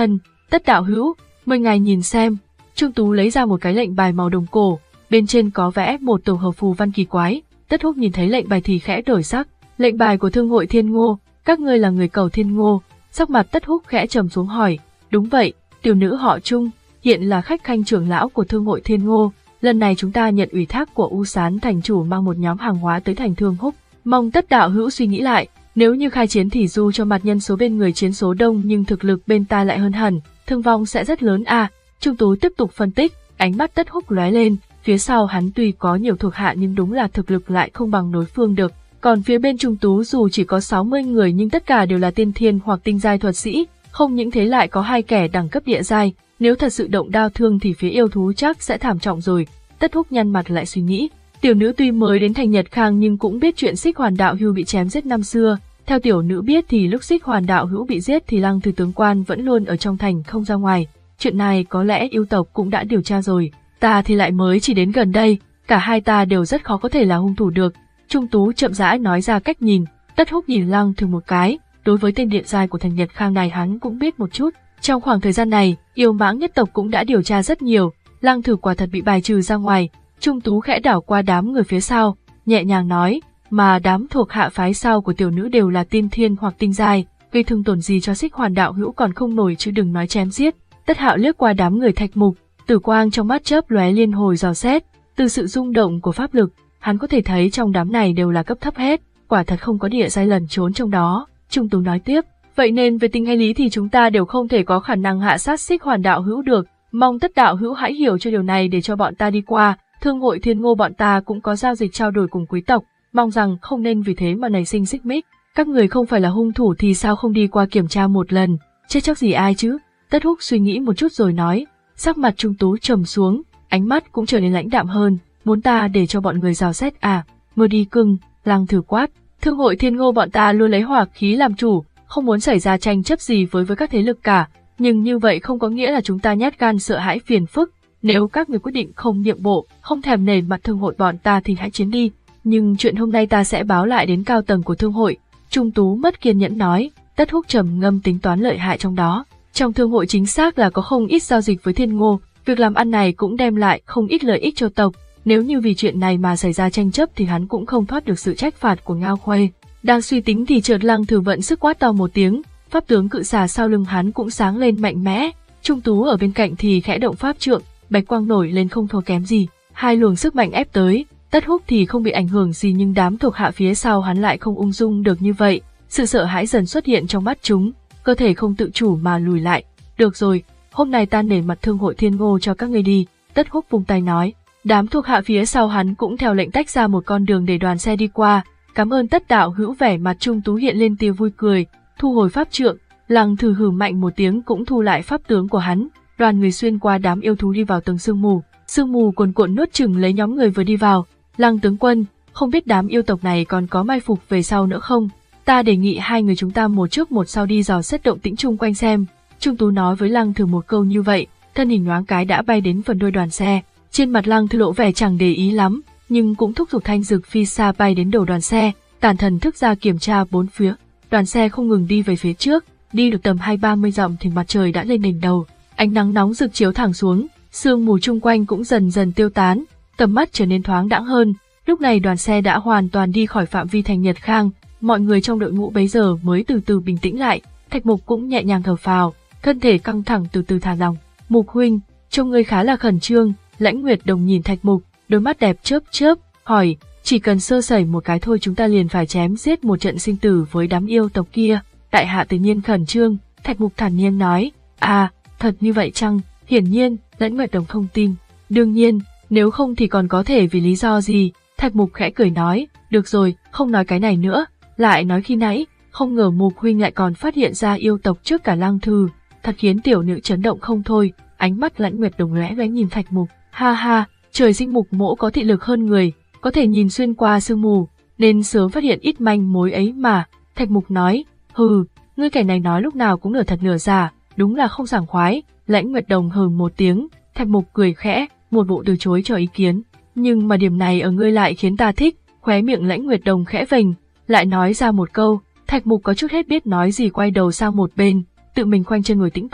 Tất đạo hữu, mời ngài nhìn xem. Trung Tú lấy ra một cái lệnh bài màu đồng cổ, bên trên có vẽ một tổ hợp phù văn kỳ quái. Tất Húc nhìn thấy lệnh bài thì khẽ đổi sắc. Lệnh bài của Thương hội Thiên Ngô, các ngươi là người cầu Thiên Ngô. Sắc mặt Tất Húc khẽ trầm xuống hỏi, đúng vậy, tiểu nữ họ Trung, hiện là khách khanh trưởng lão của Thương hội Thiên Ngô. Lần này chúng ta nhận ủy thác của U Sán thành chủ mang một nhóm hàng hóa tới thành Thương Húc. Mong Tất đạo hữu suy nghĩ lại, nếu như khai chiến thì dù cho mặt nhân số bên người chiến số đông nhưng thực lực bên ta lại hơn hẳn, thương vong sẽ rất lớn à. Trung Tú tiếp tục phân tích, ánh mắt Tất Húc lóe lên, phía sau hắn tuy có nhiều thuộc hạ nhưng đúng là thực lực lại không bằng đối phương được. Còn phía bên Trung Tú dù chỉ có sáu mươi người nhưng tất cả đều là tiên thiên hoặc tinh giai thuật sĩ, không những thế lại có hai kẻ đẳng cấp địa giai, nếu thật sự động đao thương thì phía yêu thú chắc sẽ thảm trọng rồi. Tất Húc nhăn mặt lại suy nghĩ, tiểu nữ tuy mới đến thành Nhật Khang nhưng cũng biết chuyện Xích Hoàn đạo hữu bị chém giết năm xưa. Theo tiểu nữ biết thì lúc Xích Hoàn đạo hữu bị giết thì Lăng Thư tướng quan vẫn luôn ở trong thành không ra ngoài. Chuyện này có lẽ yêu tộc cũng đã điều tra rồi, ta thì lại mới chỉ đến gần đây, cả hai ta đều rất khó có thể là hung thủ được. Trung Tú chậm rãi nói ra cách nhìn. Tất Húc nhìn Lăng Thư một cái, đối với tên địa giai của thành Nhật Khang này hắn cũng biết một chút. Trong khoảng thời gian này, yêu mãng nhất tộc cũng đã điều tra rất nhiều, Lăng Thư quả thật bị bài trừ ra ngoài. Trung Tú khẽ đảo qua đám người phía sau, nhẹ nhàng nói, mà đám thuộc hạ phái sau của tiểu nữ đều là tiên thiên hoặc tinh giai, gây thương tổn gì cho Xích Hoàn đạo hữu còn không nổi chứ đừng nói chém giết. Tất Hạo liếc qua đám người Thạch Mục, tử quang trong mắt chớp lóe liên hồi dò xét, từ sự rung động của pháp lực, hắn có thể thấy trong đám này đều là cấp thấp hết, quả thật không có địa giai lẩn trốn trong đó. Trung Tú nói tiếp, vậy nên về tình hay lý thì chúng ta đều không thể có khả năng hạ sát Xích Hoàn đạo hữu được, mong Tất đạo hữu hãy hiểu cho điều này để cho bọn ta đi qua. Thương hội Thiên Ngô bọn ta cũng có giao dịch trao đổi cùng quý tộc, mong rằng không nên vì thế mà nảy sinh xích mích. Các người không phải là hung thủ thì sao không đi qua kiểm tra một lần, chết chóc gì ai chứ? Tất Húc suy nghĩ một chút rồi nói, sắc mặt Trung Tú trầm xuống, ánh mắt cũng trở nên lãnh đạm hơn, muốn ta để cho bọn người dò xét à? Mơ đi cưng, Lăng Thư quát, Thương hội Thiên Ngô bọn ta luôn lấy hỏa khí làm chủ, không muốn xảy ra tranh chấp gì với với các thế lực cả, nhưng như vậy không có nghĩa là chúng ta nhát gan sợ hãi phiền phức. Nếu các người quyết định không nhượng bộ, không thèm nể mặt thương hội bọn ta thì hãy chiến đi, nhưng chuyện hôm nay ta sẽ báo lại đến cao tầng của thương hội. Trung Tú mất kiên nhẫn nói. Tất Húc trầm ngâm tính toán lợi hại trong đó. Trong thương hội chính xác là có không ít giao dịch với Thiên Ngô, việc làm ăn này cũng đem lại không ít lợi ích cho tộc. Nếu như vì chuyện này mà xảy ra tranh chấp thì hắn cũng không thoát được sự trách phạt của Ngao Khuê. Đang suy tính thì chợt Lăng Thư vận sức quát to một tiếng, pháp tướng cự xà sau lưng hắn cũng sáng lên mạnh mẽ. Trung Tú ở bên cạnh thì khẽ động pháp trượng, bạch quang nổi lên không thua kém gì, hai luồng sức mạnh ép tới. Tất Húc thì không bị ảnh hưởng gì nhưng đám thuộc hạ phía sau hắn lại không ung dung được như vậy, sự sợ hãi dần xuất hiện trong mắt chúng, cơ thể không tự chủ mà lùi lại. Được rồi, hôm nay ta nể mặt Thương hội Thiên Ngô cho các ngươi đi, Tất Húc vung tay nói. Đám thuộc hạ phía sau hắn cũng theo lệnh tách ra một con đường để đoàn xe đi qua. Cảm ơn Tất đạo hữu. Vẻ mặt Trung Tú hiện lên tia vui cười, thu hồi pháp trượng. Lăng Thư hừ mạnh một tiếng cũng thu lại pháp tướng của hắn. Đoàn người xuyên qua đám yêu thú đi vào tầng sương mù, sương mù cuồn cuộn nuốt chửng lấy nhóm người vừa đi vào. Lăng tướng quân, không biết đám yêu tộc này còn có mai phục về sau nữa không? Ta đề nghị hai người chúng ta một trước một sau đi dò xét động tĩnh chung quanh xem. Trung Tú nói với Lăng Thư một câu như vậy, thân hình nhoáng cái đã bay đến phần đuôi đoàn xe. Trên mặt Lăng Thư lộ vẻ chẳng để ý lắm, nhưng cũng thúc giục thanh dực phi xa bay đến đầu đoàn xe, tản thần thức ra kiểm tra bốn phía. Đoàn xe không ngừng đi về phía trước, đi được tầm hai ba mươi dặm thì mặt trời đã lên đỉnh đầu, ánh nắng nóng rực chiếu thẳng xuống, sương mù chung quanh cũng dần dần tiêu tán, tầm mắt trở nên thoáng đãng hơn. Lúc này đoàn xe đã hoàn toàn đi khỏi phạm vi thành Nhật Khang, mọi người trong đội ngũ bấy giờ mới từ từ bình tĩnh lại. Thạch Mục cũng nhẹ nhàng thở phào, thân thể căng thẳng từ từ thả lỏng. Mục huynh, trông ngươi khá là khẩn trương. Lãnh Nguyệt Đồng nhìn Thạch Mục, đôi mắt đẹp chớp chớp, hỏi, chỉ cần sơ sẩy một cái thôi chúng ta liền phải chém giết một trận sinh tử với đám yêu tộc kia. Đại hạ tự nhiên khẩn trương. Thạch Mục thản nhiên nói, à, thật như vậy chăng? Hiển nhiên, Lãnh Nguyệt Đồng không tin. Đương nhiên, nếu không thì còn có thể vì lý do gì? Thạch Mục khẽ cười nói, được rồi, không nói cái này nữa. Lại nói khi nãy, không ngờ Mục huynh lại còn phát hiện ra yêu tộc trước cả Lăng Thư, thật khiến tiểu nữ chấn động không thôi. Ánh mắt Lãnh Nguyệt Đồng lóe lóe nhìn Thạch Mục, ha ha, trời sinh Mục mỗ có thị lực hơn người, có thể nhìn xuyên qua sương mù, nên sớm phát hiện ít manh mối ấy mà. Thạch Mục nói, hừ, ngươi kẻ này nói lúc nào cũng nửa thật nửa giả, đúng là không sảng khoái. Lãnh Nguyệt Đồng hừ một tiếng, Thạch Mục cười khẽ, một bộ từ chối cho ý kiến. Nhưng mà điểm này ở ngươi lại khiến ta thích. Khóe miệng Lãnh Nguyệt Đồng khẽ vểnh, lại nói ra một câu. Thạch Mục có chút hết biết nói gì, quay đầu sang một bên, tự mình khoanh chân ngồi tĩnh tọa.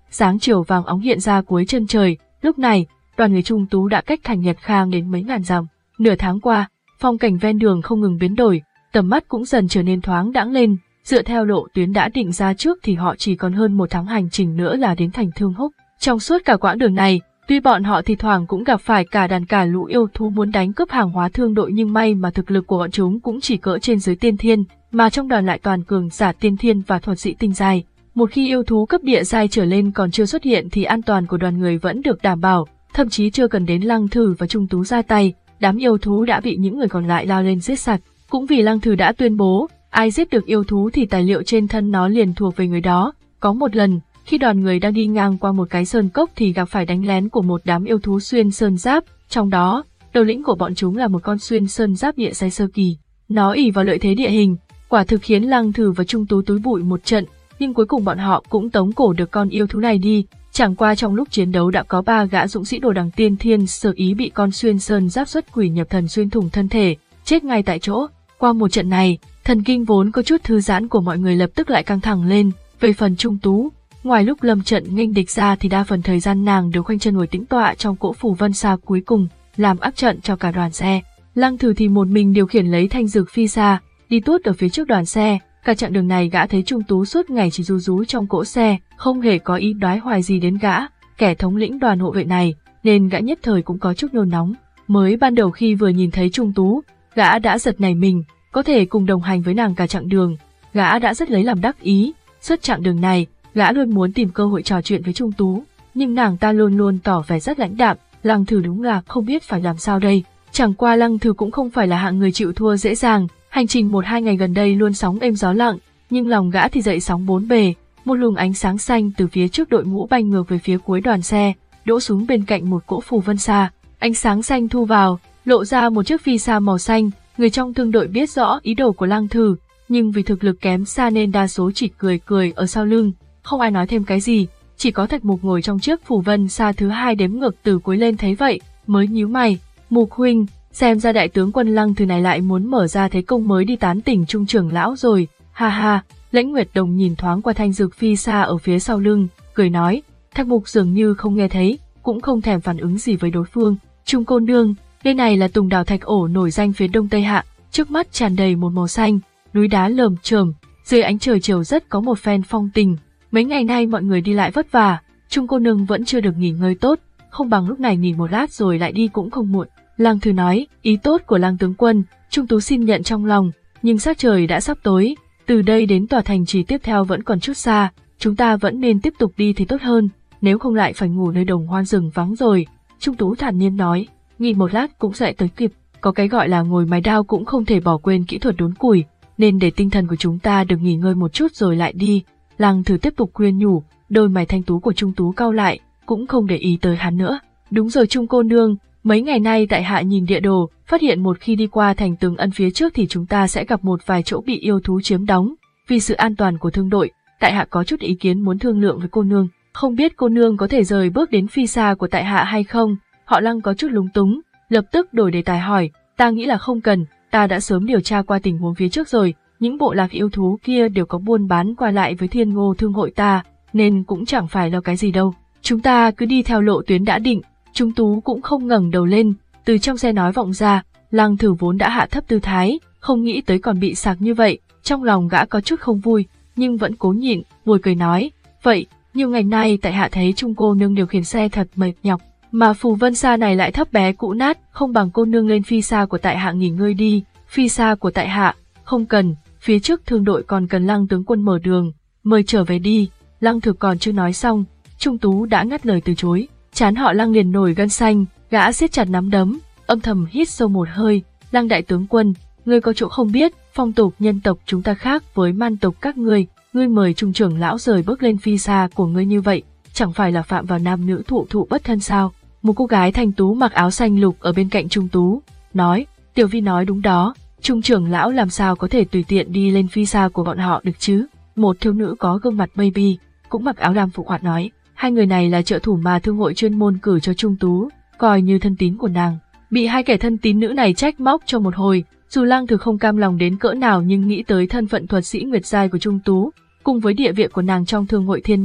sáng chiều vàng óng hiện ra cuối chân trời. Lúc này, đoàn người Trung Tú đã cách thành Nhật Khang đến mấy ngàn dặm. Nửa tháng qua, phong cảnh ven đường không ngừng biến đổi, tầm mắt cũng dần trở nên thoáng đãng lên. Dựa theo lộ tuyến đã định ra trước thì họ chỉ còn hơn một tháng hành trình nữa là đến thành Thương Húc. Trong suốt cả quãng đường này, tuy bọn họ thì thoảng cũng gặp phải cả đàn cả lũ yêu thú muốn đánh cướp hàng hóa thương đội, nhưng may mà thực lực của bọn chúng cũng chỉ cỡ trên dưới tiên thiên, mà trong đoàn lại toàn cường giả tiên thiên và thuật sĩ tinh giai. Một khi yêu thú cấp địa giai trở lên còn chưa xuất hiện thì an toàn của đoàn người vẫn được đảm bảo, thậm chí chưa cần đến Lăng Thử và Trung Tú ra tay, đám yêu thú đã bị những người còn lại lao lên giết sạch. Cũng vì Lăng Thử đã tuyên bố, ai giết được yêu thú thì tài liệu trên thân nó liền thuộc về người đó. Có một lần, khi đoàn người đang đi ngang qua một cái sơn cốc thì gặp phải đánh lén của một đám yêu thú xuyên sơn giáp, trong đó, đầu lĩnh của bọn chúng là một con xuyên sơn giáp địa giai sơ kỳ. Nó ỷ vào lợi thế địa hình, quả thực khiến Lăng Thử và Trung Tú túi bụi một trận, nhưng cuối cùng bọn họ cũng tống cổ được con yêu thú này đi. Chẳng qua trong lúc chiến đấu đã có ba gã dũng sĩ đồ đằng tiên thiên sơ ý bị con xuyên sơn giáp xuất quỷ nhập thần xuyên thủng thân thể, chết ngay tại chỗ. Qua một trận này, thần kinh vốn có chút thư giãn của mọi người lập tức lại căng thẳng lên. Về phần Trung Tú, ngoài lúc lâm trận nghênh địch ra thì đa phần thời gian nàng đều khoanh chân ngồi tĩnh tọa trong cỗ phù vân xa cuối cùng, làm áp trận cho cả đoàn xe. Lăng Thử thì một mình điều khiển lấy thanh dược phi xa, đi tuốt ở phía trước đoàn xe. Cả chặng đường này gã thấy Trung Tú suốt ngày chỉ rú rú trong cỗ xe, không hề có ý đoái hoài gì đến gã, kẻ thống lĩnh đoàn hộ vệ này, nên gã nhất thời cũng có chút nôn nóng. Mới ban đầu khi vừa nhìn thấy Trung Tú, gã đã giật nảy mình, có thể cùng đồng hành với nàng cả chặng đường, gã đã rất lấy làm đắc ý. Suốt chặng đường này, gã luôn muốn tìm cơ hội trò chuyện với Trung Tú, nhưng nàng ta luôn luôn tỏ vẻ rất lãnh đạm. Lăng Thử đúng là không biết phải làm sao đây. Chẳng qua Lăng Thử cũng không phải là hạng người chịu thua dễ dàng. Hành trình một hai ngày gần đây luôn sóng êm gió lặng, nhưng lòng gã thì dậy sóng bốn bề. Một luồng ánh sáng xanh từ phía trước đội ngũ bay ngược về phía cuối đoàn xe, đỗ xuống bên cạnh một cỗ phù vân xa. Ánh sáng xanh thu vào, lộ ra một chiếc phi xa màu xanh. Người trong thương đội biết rõ ý đồ của Lăng Thử, nhưng vì thực lực kém xa nên đa số chỉ cười cười ở sau lưng, không ai nói thêm cái gì. Chỉ có Thạch Mục ngồi trong chiếc phù vân xa thứ hai đếm ngược từ cuối lên thấy vậy, mới nhíu mày. Mục huynh, xem ra đại tướng quân Lăng Thử này lại muốn mở ra thế công mới đi tán tỉnh Trung trưởng lão rồi. Ha ha. Lãnh Nguyệt Đồng nhìn thoáng qua thanh dược phi xa ở phía sau lưng, cười nói. Thạch Mục dường như không nghe thấy, cũng không thèm phản ứng gì với đối phương. Trung cô nương, đây này là Tùng Đảo Thạch Ổ nổi danh phía đông tây hạ, trước mắt tràn đầy một màu xanh, núi đá lởm chởm, dưới ánh trời chiều rất có một phen phong tình. Mấy ngày nay mọi người đi lại vất vả, Trung cô nương vẫn chưa được nghỉ ngơi tốt, không bằng lúc này nghỉ một lát rồi lại đi cũng không muộn. Lăng Thử nói, ý tốt của Lăng tướng quân, Trung Tú xin nhận trong lòng, nhưng sắc trời đã sắp tối, từ đây đến tòa thành trì tiếp theo vẫn còn chút xa, chúng ta vẫn nên tiếp tục đi thì tốt hơn, nếu không lại phải ngủ nơi đồng hoang rừng vắng rồi. Trung Tú thản nhiên nói, nghỉ một lát cũng dậy tới kịp, có cái gọi là ngồi mài đao cũng không thể bỏ quên kỹ thuật đốn củi, nên để tinh thần của chúng ta được nghỉ ngơi một chút rồi lại đi. Lăng Thử tiếp tục khuyên nhủ, đôi mày thanh tú của Trung Tú cau lại, cũng không để ý tới hắn nữa. Đúng rồi Trung cô nương, mấy ngày nay tại hạ nhìn địa đồ, phát hiện một khi đi qua thành Tường Ân phía trước thì chúng ta sẽ gặp một vài chỗ bị yêu thú chiếm đóng. Vì sự an toàn của thương đội, tại hạ có chút ý kiến muốn thương lượng với cô nương, không biết cô nương có thể rời bước đến phi xa của tại hạ hay không? Họ Lăng có chút lúng túng, lập tức đổi đề tài hỏi, ta nghĩ là không cần, ta đã sớm điều tra qua tình huống phía trước rồi, những bộ lạc yêu thú kia đều có buôn bán qua lại với Thiên Ngô thương hội ta, nên cũng chẳng phải lo cái gì đâu. Chúng ta cứ đi theo lộ tuyến đã định. Trung Tú cũng không ngẩng đầu lên, từ trong xe nói vọng ra. Lăng Thử vốn đã hạ thấp tư thái, không nghĩ tới còn bị sạc như vậy, trong lòng gã có chút không vui, nhưng vẫn cố nhịn, buồn cười nói, vậy, nhiều ngày nay tại hạ thấy Trung cô nương điều khiển xe thật mệt nhọc, mà phù vân xa này lại thấp bé cũ nát, không bằng cô nương lên phi xa của tại hạ nghỉ ngơi đi. Phi xa của tại hạ, không cần, phía trước thương đội còn cần Lăng tướng quân mở đường, mời trở về đi. Lăng Thử còn chưa nói xong, Trung Tú đã ngắt lời từ chối. Trán họ Lăng liền nổi gân xanh, gã siết chặt nắm đấm, âm thầm hít sâu một hơi. Lăng đại tướng quân, ngươi có chỗ không biết, phong tục nhân tộc chúng ta khác với man tộc các ngươi, ngươi mời Trung trưởng lão rời bước lên phi xa của ngươi như vậy, chẳng phải là phạm vào nam nữ thụ thụ bất thân sao? Một cô gái thanh tú mặc áo xanh lục ở bên cạnh Trung Tú, nói, Tiểu Vi nói đúng đó, Trung trưởng lão làm sao có thể tùy tiện đi lên phi xa của bọn họ được chứ? Một thiếu nữ có gương mặt baby, cũng mặc áo lam phụ họa nói, hai người này là trợ thủ mà thương hội chuyên môn cử cho Trung Tú, coi như thân tín của nàng. Bị hai kẻ thân tín nữ này trách móc cho một hồi, dù Lăng Thử không cam lòng đến cỡ nào nhưng nghĩ tới thân phận thuật sĩ nguyệt giai của Trung Tú, cùng với địa vị của nàng trong thương hội Thiên Ngô,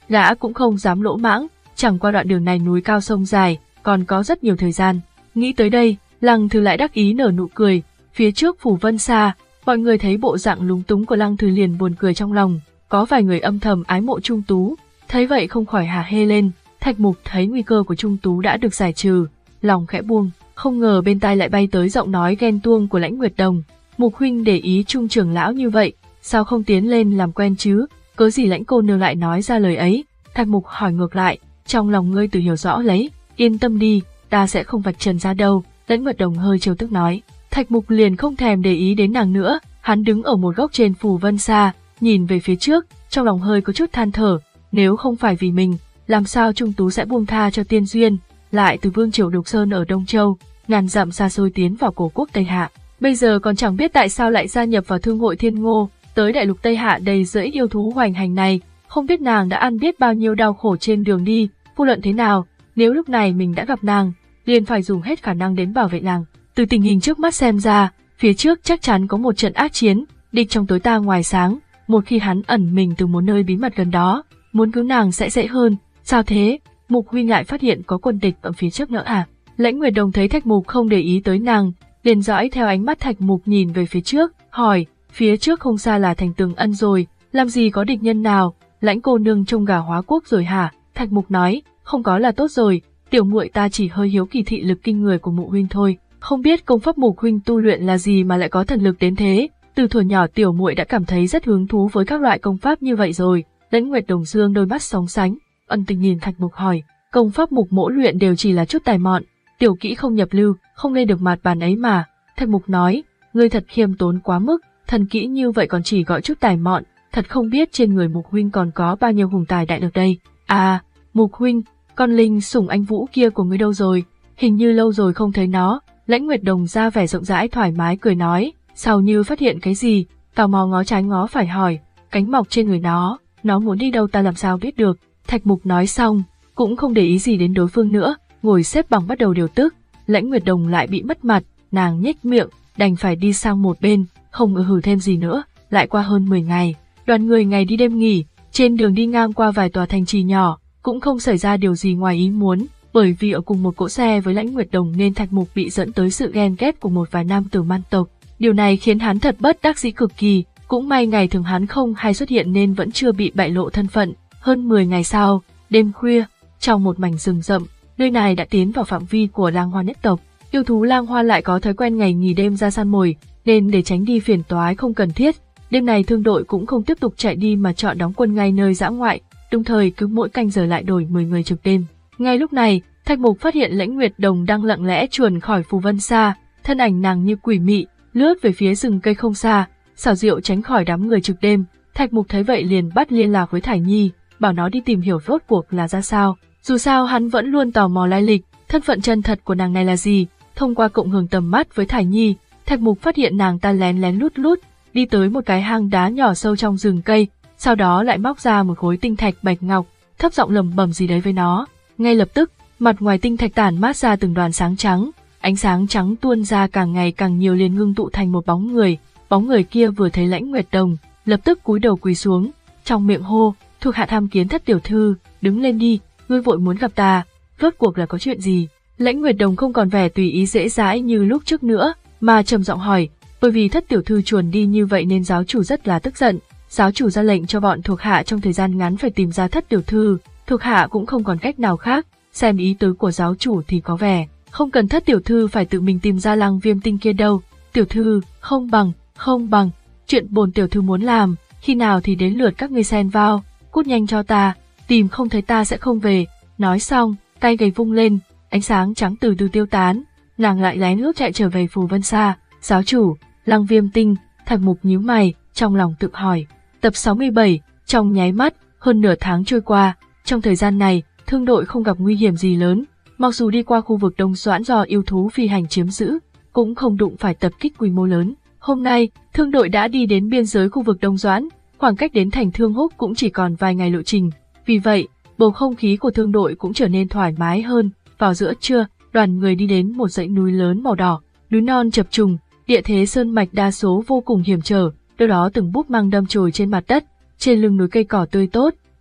gã cũng không dám lỗ mãng, chẳng qua đoạn đường này núi cao sông dài, còn có rất nhiều thời gian. Nghĩ tới đây, Lăng Thư lại đắc ý nở nụ cười, phía trước phủ vân xa, mọi người thấy bộ dạng lúng túng của Lăng Thư liền buồn cười trong lòng, có vài người âm thầm ái mộ Trung Tú, thấy vậy không khỏi hả hê lên. Thạch Mục thấy nguy cơ của Trung Tú đã được giải trừ, lòng khẽ buông, không ngờ bên tai lại bay tới giọng nói ghen tuông của Lãnh Nguyệt Đồng. Mục huynh để ý Trung trưởng lão như vậy, sao không tiến lên làm quen chứ, cớ gì Lãnh cô nương lại nói ra lời ấy? Thạch Mục hỏi ngược lại, trong lòng ngươi tự hiểu rõ lấy, yên tâm đi, ta sẽ không vạch trần ra đâu. Lãnh Nguyệt Đồng hơi trêu tức nói. Thạch Mục liền không thèm để ý đến nàng nữa, hắn đứng ở một góc trên phủ vân xa, nhìn về phía trước, trong lòng hơi có chút than thở, nếu không phải vì mình, làm sao Trung Tú sẽ buông tha cho Tiên Duyên, lại từ vương triều Đục Sơn ở Đông Châu, ngàn dặm xa xôi tiến vào cổ quốc Tây Hạ, bây giờ còn chẳng biết tại sao lại gia nhập vào thương hội Thiên Ngô, tới đại lục Tây Hạ đầy rẫy yêu thú hoành hành này, không biết nàng đã ăn biết bao nhiêu đau khổ trên đường đi, vô luận thế nào, nếu lúc này mình đã gặp nàng, liền phải dùng hết khả năng đến bảo vệ nàng. Từ tình hình trước mắt xem ra, phía trước chắc chắn có một trận ác chiến, địch trong tối ta ngoài sáng, một khi hắn ẩn mình từ một nơi bí mật gần đó, muốn cứu nàng sẽ dễ hơn. Sao thế? Mục huynh lại phát hiện có quân địch ở phía trước nữa à? Lãnh Nguyệt Đồng thấy Thạch Mục không để ý tới nàng, liền dõi theo ánh mắt Thạch Mục nhìn về phía trước, hỏi, phía trước không xa là thành Tường Ân rồi, làm gì có địch nhân nào? Lãnh cô nương trông gà hóa quốc rồi hả? Thạch Mục nói, không có là tốt rồi, tiểu muội ta chỉ hơi hiếu kỳ thị lực kinh người của Mục huynh thôi, không biết công pháp Mục huynh tu luyện là gì mà lại có thần lực đến thế. Từ thuở nhỏ tiểu muội đã cảm thấy rất hứng thú với các loại công pháp như vậy rồi. Lãnh Nguyệt Đồng dương đôi mắt sóng sánh, ân tình nhìn Thạch Mục hỏi, công pháp Mục mỗ luyện đều chỉ là chút tài mọn, tiểu kỹ không nhập lưu, không lên được mặt bàn ấy mà. Thạch Mục nói, ngươi thật khiêm tốn quá mức, thần kỹ như vậy còn chỉ gọi chút tài mọn, thật không biết trên người Mục huynh còn có bao nhiêu hùng tài đại lược đây. À, Mục huynh, con linh sủng anh Vũ kia của ngươi đâu rồi? Hình như lâu rồi không thấy nó. Lãnh Nguyệt Đồng ra vẻ rộng rãi thoải mái cười nói, sao như phát hiện cái gì, tò mò ngó trái ngó phải hỏi, cánh mọc trên người nó, nó muốn đi đâu ta làm sao biết được. Thạch Mục nói xong, cũng không để ý gì đến đối phương nữa, ngồi xếp bằng bắt đầu điều tức. Lãnh Nguyệt Đồng lại bị mất mặt, nàng nhếch miệng, đành phải đi sang một bên, không ngờ hử thêm gì nữa. Lại qua hơn mười ngày, đoàn người ngày đi đêm nghỉ, trên đường đi ngang qua vài tòa thành trì nhỏ, cũng không xảy ra điều gì ngoài ý muốn, bởi vì ở cùng một cỗ xe với Lãnh Nguyệt Đồng nên Thạch Mục bị dẫn tới sự ghen ghét của một vài nam tử man tộc. Điều này khiến hắn thật bất đắc dĩ cực kỳ, cũng may ngày thường hắn không hay xuất hiện nên vẫn chưa bị bại lộ thân phận. Hơn mười ngày sau, đêm khuya, trong một mảnh rừng rậm, nơi này đã tiến vào phạm vi của Lang Hoa nhất tộc. Yêu thú Lang Hoa lại có thói quen ngày nghỉ đêm ra săn mồi, nên để tránh đi phiền toái không cần thiết, đêm này thương đội cũng không tiếp tục chạy đi mà chọn đóng quân ngay nơi dã ngoại, đồng thời cứ mỗi canh giờ lại đổi mười người trực đêm. Ngay lúc này, Thạch Mục phát hiện Lãnh Nguyệt Đồng đang lặng lẽ chuồn khỏi phù vân xa, thân ảnh nàng như quỷ mị, lướt về phía rừng cây không xa, xảo diệu tránh khỏi đám người trực đêm. Thạch Mục thấy vậy liền bắt liên lạc với Thải Nhi, bảo nó đi tìm hiểu rốt cuộc là ra sao. Dù sao hắn vẫn luôn tò mò lai lịch, thân phận chân thật của nàng này là gì. Thông qua cộng hưởng tầm mắt với Thải Nhi, Thạch Mục phát hiện nàng ta lén lén lút lút đi tới một cái hang đá nhỏ sâu trong rừng cây, sau đó lại móc ra một khối tinh thạch bạch ngọc, thấp giọng lẩm bẩm gì đấy với nó. Ngay lập tức, mặt ngoài tinh thạch tản mát ra từng đoàn sáng trắng, ánh sáng trắng tuôn ra càng ngày càng nhiều liền ngưng tụ thành một bóng người. Bóng người kia vừa thấy Lãnh Nguyệt Đồng, lập tức cúi đầu quỳ xuống, trong miệng hô, thuộc hạ tham kiến thất tiểu thư, đứng lên đi, ngươi vội muốn gặp ta, rốt cuộc là có chuyện gì? Lãnh Nguyệt Đồng không còn vẻ tùy ý dễ dãi như lúc trước nữa, mà trầm giọng hỏi, bởi vì thất tiểu thư chuồn đi như vậy nên giáo chủ rất là tức giận, giáo chủ ra lệnh cho bọn thuộc hạ trong thời gian ngắn phải tìm ra thất tiểu thư, thuộc hạ cũng không còn cách nào khác, xem ý tứ của giáo chủ thì có vẻ không cần thất tiểu thư phải tự mình tìm ra Lăng Viêm Tinh kia đâu. Tiểu thư, không bằng, không bằng, chuyện bổn tiểu thư muốn làm, khi nào thì đến lượt các ngươi xen vào, cút nhanh cho ta, tìm không thấy ta sẽ không về. Nói xong, tay gầy vung lên, ánh sáng trắng từ từ tiêu tán, nàng lại lén lút chạy trở về phù vân xa. Giáo chủ, Lăng Viêm Tinh. Thạch Mục nhíu mày, trong lòng tự hỏi. Tập sáu mươi bảy, trong nháy mắt, hơn nửa tháng trôi qua, trong thời gian này, thương đội không gặp nguy hiểm gì lớn, mặc dù đi qua khu vực Đông Doãn do yêu thú phi hành chiếm giữ, cũng không đụng phải tập kích quy mô lớn. Hôm nay, thương đội đã đi đến biên giới khu vực Đông Doãn, khoảng cách đến thành Thương Húc cũng chỉ còn vài ngày lộ trình. Vì vậy, bầu không khí của thương đội cũng trở nên thoải mái hơn. Vào giữa trưa, đoàn người đi đến một dãy núi lớn màu đỏ, núi non chập trùng, địa thế sơn mạch đa số vô cùng hiểm trở, đâu đó từng búp măng đâm chồi trên mặt đất, trên lưng núi cây cỏ tươi tốt,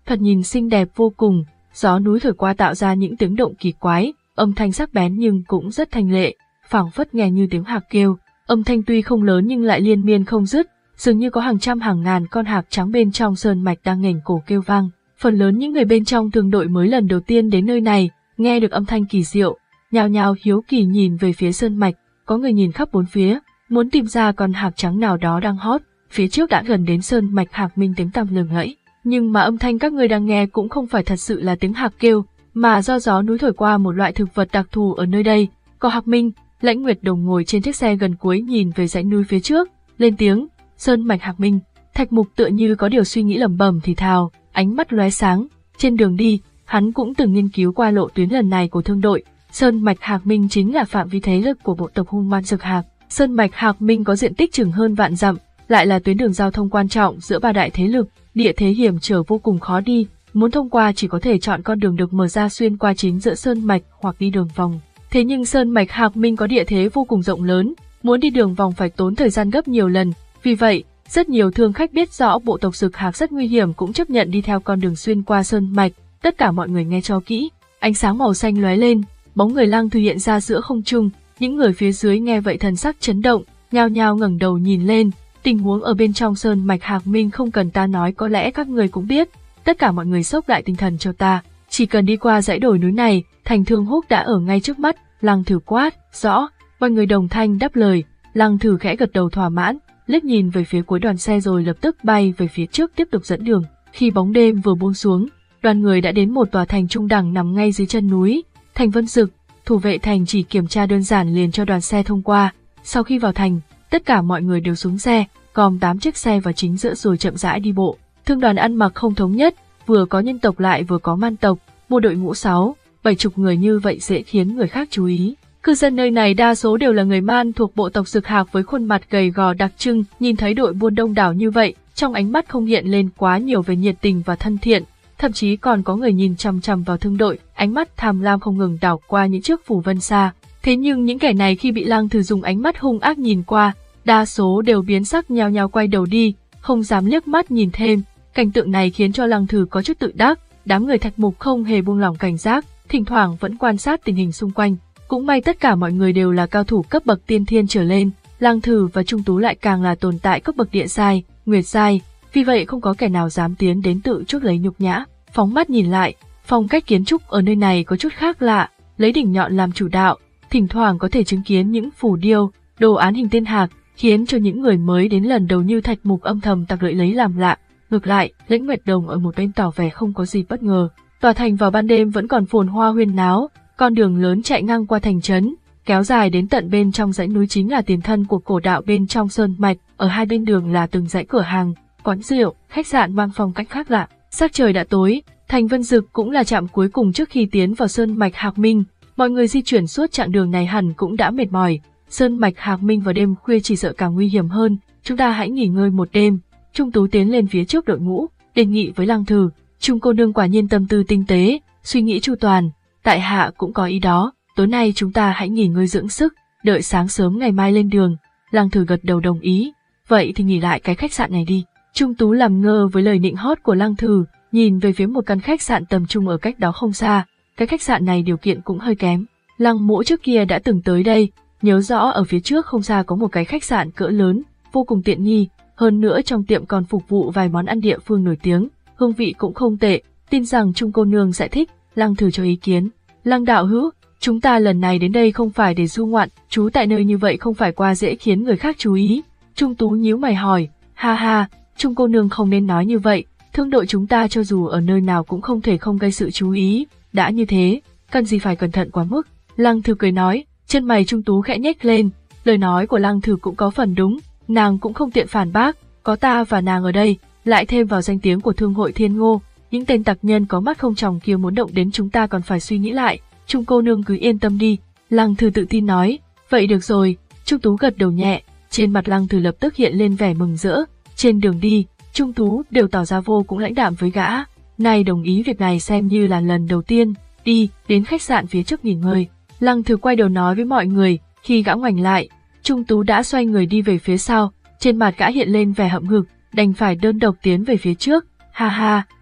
thật nhìn xinh đẹp vô cùng. Gió núi thổi qua tạo ra những tiếng động kỳ quái, âm thanh sắc bén nhưng cũng rất thanh lệ, phảng phất nghe như tiếng hạc kêu. Âm thanh tuy không lớn nhưng lại liên miên không dứt, dường như có hàng trăm hàng ngàn con hạc trắng bên trong sơn mạch đang nghềnh cổ kêu vang. Phần lớn những người bên trong thương đội mới lần đầu tiên đến nơi này, nghe được âm thanh kỳ diệu, nhao nhao hiếu kỳ nhìn về phía sơn mạch, có người nhìn khắp bốn phía, muốn tìm ra con hạc trắng nào đó đang hót. Phía trước đã gần đến sơn mạch hạc minh tiếng tăm lừng lẫy, nhưng mà âm thanh các người đang nghe cũng không phải thật sự là tiếng hạc kêu, mà do gió núi thổi qua một loại thực vật đặc thù ở nơi đây. Có hạc minh. Lãnh Nguyệt Đồng ngồi trên chiếc xe gần cuối nhìn về dãy núi phía trước, lên tiếng, sơn mạch hạc minh. Thạch Mục tựa như có điều suy nghĩ lẩm bẩm thì thào, ánh mắt lóe sáng. Trên đường đi, hắn cũng từng nghiên cứu qua lộ tuyến lần này của thương đội. Sơn mạch hạc minh chính là phạm vi thế lực của bộ tộc hung man dược hạc. Sơn mạch hạc minh có diện tích chừng hơn vạn dặm, lại là tuyến đường giao thông quan trọng giữa ba đại thế lực, địa thế hiểm trở vô cùng khó đi, muốn thông qua chỉ có thể chọn con đường được mở ra xuyên qua chính giữa sơn mạch hoặc đi đường vòng. Thế nhưng sơn mạch hạc minh có địa thế vô cùng rộng lớn, muốn đi đường vòng phải tốn thời gian gấp nhiều lần, vì vậy, rất nhiều thương khách biết rõ bộ tộc dược hạc rất nguy hiểm cũng chấp nhận đi theo con đường xuyên qua sơn mạch. Tất cả mọi người nghe cho kỹ, ánh sáng màu xanh lóe lên, bóng người Lăng Thư hiện ra giữa không trung, những người phía dưới nghe vậy thần sắc chấn động, nhao nhao ngẩng đầu nhìn lên. Tình huống ở bên trong sơn mạch hạc minh không cần ta nói có lẽ các người cũng biết, tất cả mọi người xốc lại tinh thần cho ta, chỉ cần đi qua dãy đồi núi này, thành Thương Húc đã ở ngay trước mắt. Lăng Thử quát, rõ, mọi người đồng thanh đáp lời. Lăng Thử khẽ gật đầu thỏa mãn, liếc nhìn về phía cuối đoàn xe rồi lập tức bay về phía trước tiếp tục dẫn đường. Khi bóng đêm vừa buông xuống, đoàn người đã đến một tòa thành trung đẳng nằm ngay dưới chân núi, thành Vân Dực. Thủ vệ thành chỉ kiểm tra đơn giản liền cho đoàn xe thông qua. Sau khi vào thành, tất cả mọi người đều xuống xe, gom tám chiếc xe vào chính giữa rồi chậm rãi đi bộ. Thương đoàn ăn mặc không thống nhất, vừa có nhân tộc lại vừa có man tộc, một đội ngũ sáu, bảy chục người như vậy dễ khiến người khác chú ý. Cư dân nơi này đa số đều là người man thuộc bộ tộc dược hạc với khuôn mặt gầy gò đặc trưng, nhìn thấy đội buôn đông đảo như vậy, trong ánh mắt không hiện lên quá nhiều về nhiệt tình và thân thiện, thậm chí còn có người nhìn chằm chằm vào thương đội, ánh mắt tham lam không ngừng đảo qua những chiếc phủ vân xa. Thế nhưng những kẻ này khi bị Lăng Thử dùng ánh mắt hung ác nhìn qua, đa số đều biến sắc nhao nhao quay đầu đi, không dám liếc mắt nhìn thêm. Cảnh tượng này khiến cho Lăng Thử có chút tự đắc, đám người Thạch Mục không hề buông lỏng cảnh giác, thỉnh thoảng vẫn quan sát tình hình xung quanh. Cũng may tất cả mọi người đều là cao thủ cấp bậc tiên thiên trở lên, Lăng Thử và Trung Tú lại càng là tồn tại cấp bậc địa giai, nguyệt giai, vì vậy không có kẻ nào dám tiến đến tự chuốc lấy nhục nhã. Phóng mắt nhìn lại, phong cách kiến trúc ở nơi này có chút khác lạ, lấy đỉnh nhọn làm chủ đạo, thỉnh thoảng có thể chứng kiến những phù điêu, đồ án hình tiên hạc, khiến cho những người mới đến lần đầu như Thạch Mục âm thầm tặc lưỡi lấy làm lạ. Ngược lại, Lãnh Nguyệt Đồng ở một bên tỏ vẻ không có gì bất ngờ. Tòa thành vào ban đêm vẫn còn phồn hoa huyên náo, con đường lớn chạy ngang qua thành trấn, kéo dài đến tận bên trong dãy núi chính là tiền thân của cổ đạo bên trong sơn mạch, ở hai bên đường là từng dãy cửa hàng, quán rượu, khách sạn mang phong cách khác lạ. Sắc trời đã tối, thành Vân Dực cũng là trạm cuối cùng trước khi tiến vào sơn mạch Hạc Minh, mọi người di chuyển suốt chặng đường này hẳn cũng đã mệt mỏi. Sơn mạch Hạc Minh vào đêm khuya chỉ sợ càng nguy hiểm hơn, chúng ta hãy nghỉ ngơi một đêm. Trung Tú tiến lên phía trước đội ngũ, đề nghị với Lăng Thử, Trung cô nương quả nhiên tâm tư tinh tế, suy nghĩ chu toàn, tại hạ cũng có ý đó, tối nay chúng ta hãy nghỉ ngơi dưỡng sức, đợi sáng sớm ngày mai lên đường. Lăng Thử gật đầu đồng ý, vậy thì nghỉ lại cái khách sạn này đi. Trung Tú làm ngơ với lời nịnh hót của Lăng Thử, nhìn về phía một căn khách sạn tầm trung ở cách đó không xa, cái khách sạn này điều kiện cũng hơi kém. Lăng Mỗ trước kia đã từng tới đây, nhớ rõ ở phía trước không xa có một cái khách sạn cỡ lớn, vô cùng tiện nghi, hơn nữa trong tiệm còn phục vụ vài món ăn địa phương nổi tiếng, hương vị cũng không tệ, tin rằng Trung cô nương sẽ thích. Lăng Thử cho ý kiến. Lăng đạo hữu, chúng ta lần này đến đây không phải để du ngoạn, trú tại nơi như vậy không phải qua dễ khiến người khác chú ý. Trung Tú nhíu mày hỏi, ha ha, Trung cô nương không nên nói như vậy, thương đội chúng ta cho dù ở nơi nào cũng không thể không gây sự chú ý, đã như thế, cần gì phải cẩn thận quá mức. Lăng Thử cười nói, chân mày Trung Tú khẽ nhếch lên, lời nói của Lăng Thử cũng có phần đúng, nàng cũng không tiện phản bác, có ta và nàng ở đây, lại thêm vào danh tiếng của thương hội Thiên Ngô, những tên tặc nhân có mắt không tròng kia muốn động đến chúng ta còn phải suy nghĩ lại, Trung cô nương cứ yên tâm đi. Lăng Thử tự tin nói, vậy được rồi. Trung Tú gật đầu nhẹ, trên mặt Lăng Thử lập tức hiện lên vẻ mừng rỡ. Trên đường đi, Trung Tú đều tỏ ra vô cùng lãnh đạm với gã, nay đồng ý việc này xem như là lần đầu tiên. Đi, đến khách sạn phía trước nghỉ ngơi. Lăng Thử quay đầu nói với mọi người, khi gã ngoảnh lại, Trung Tú đã xoay người đi về phía sau, trên mặt gã hiện lên vẻ hậm hực, đành phải đơn độc tiến về phía trước. Ha ha,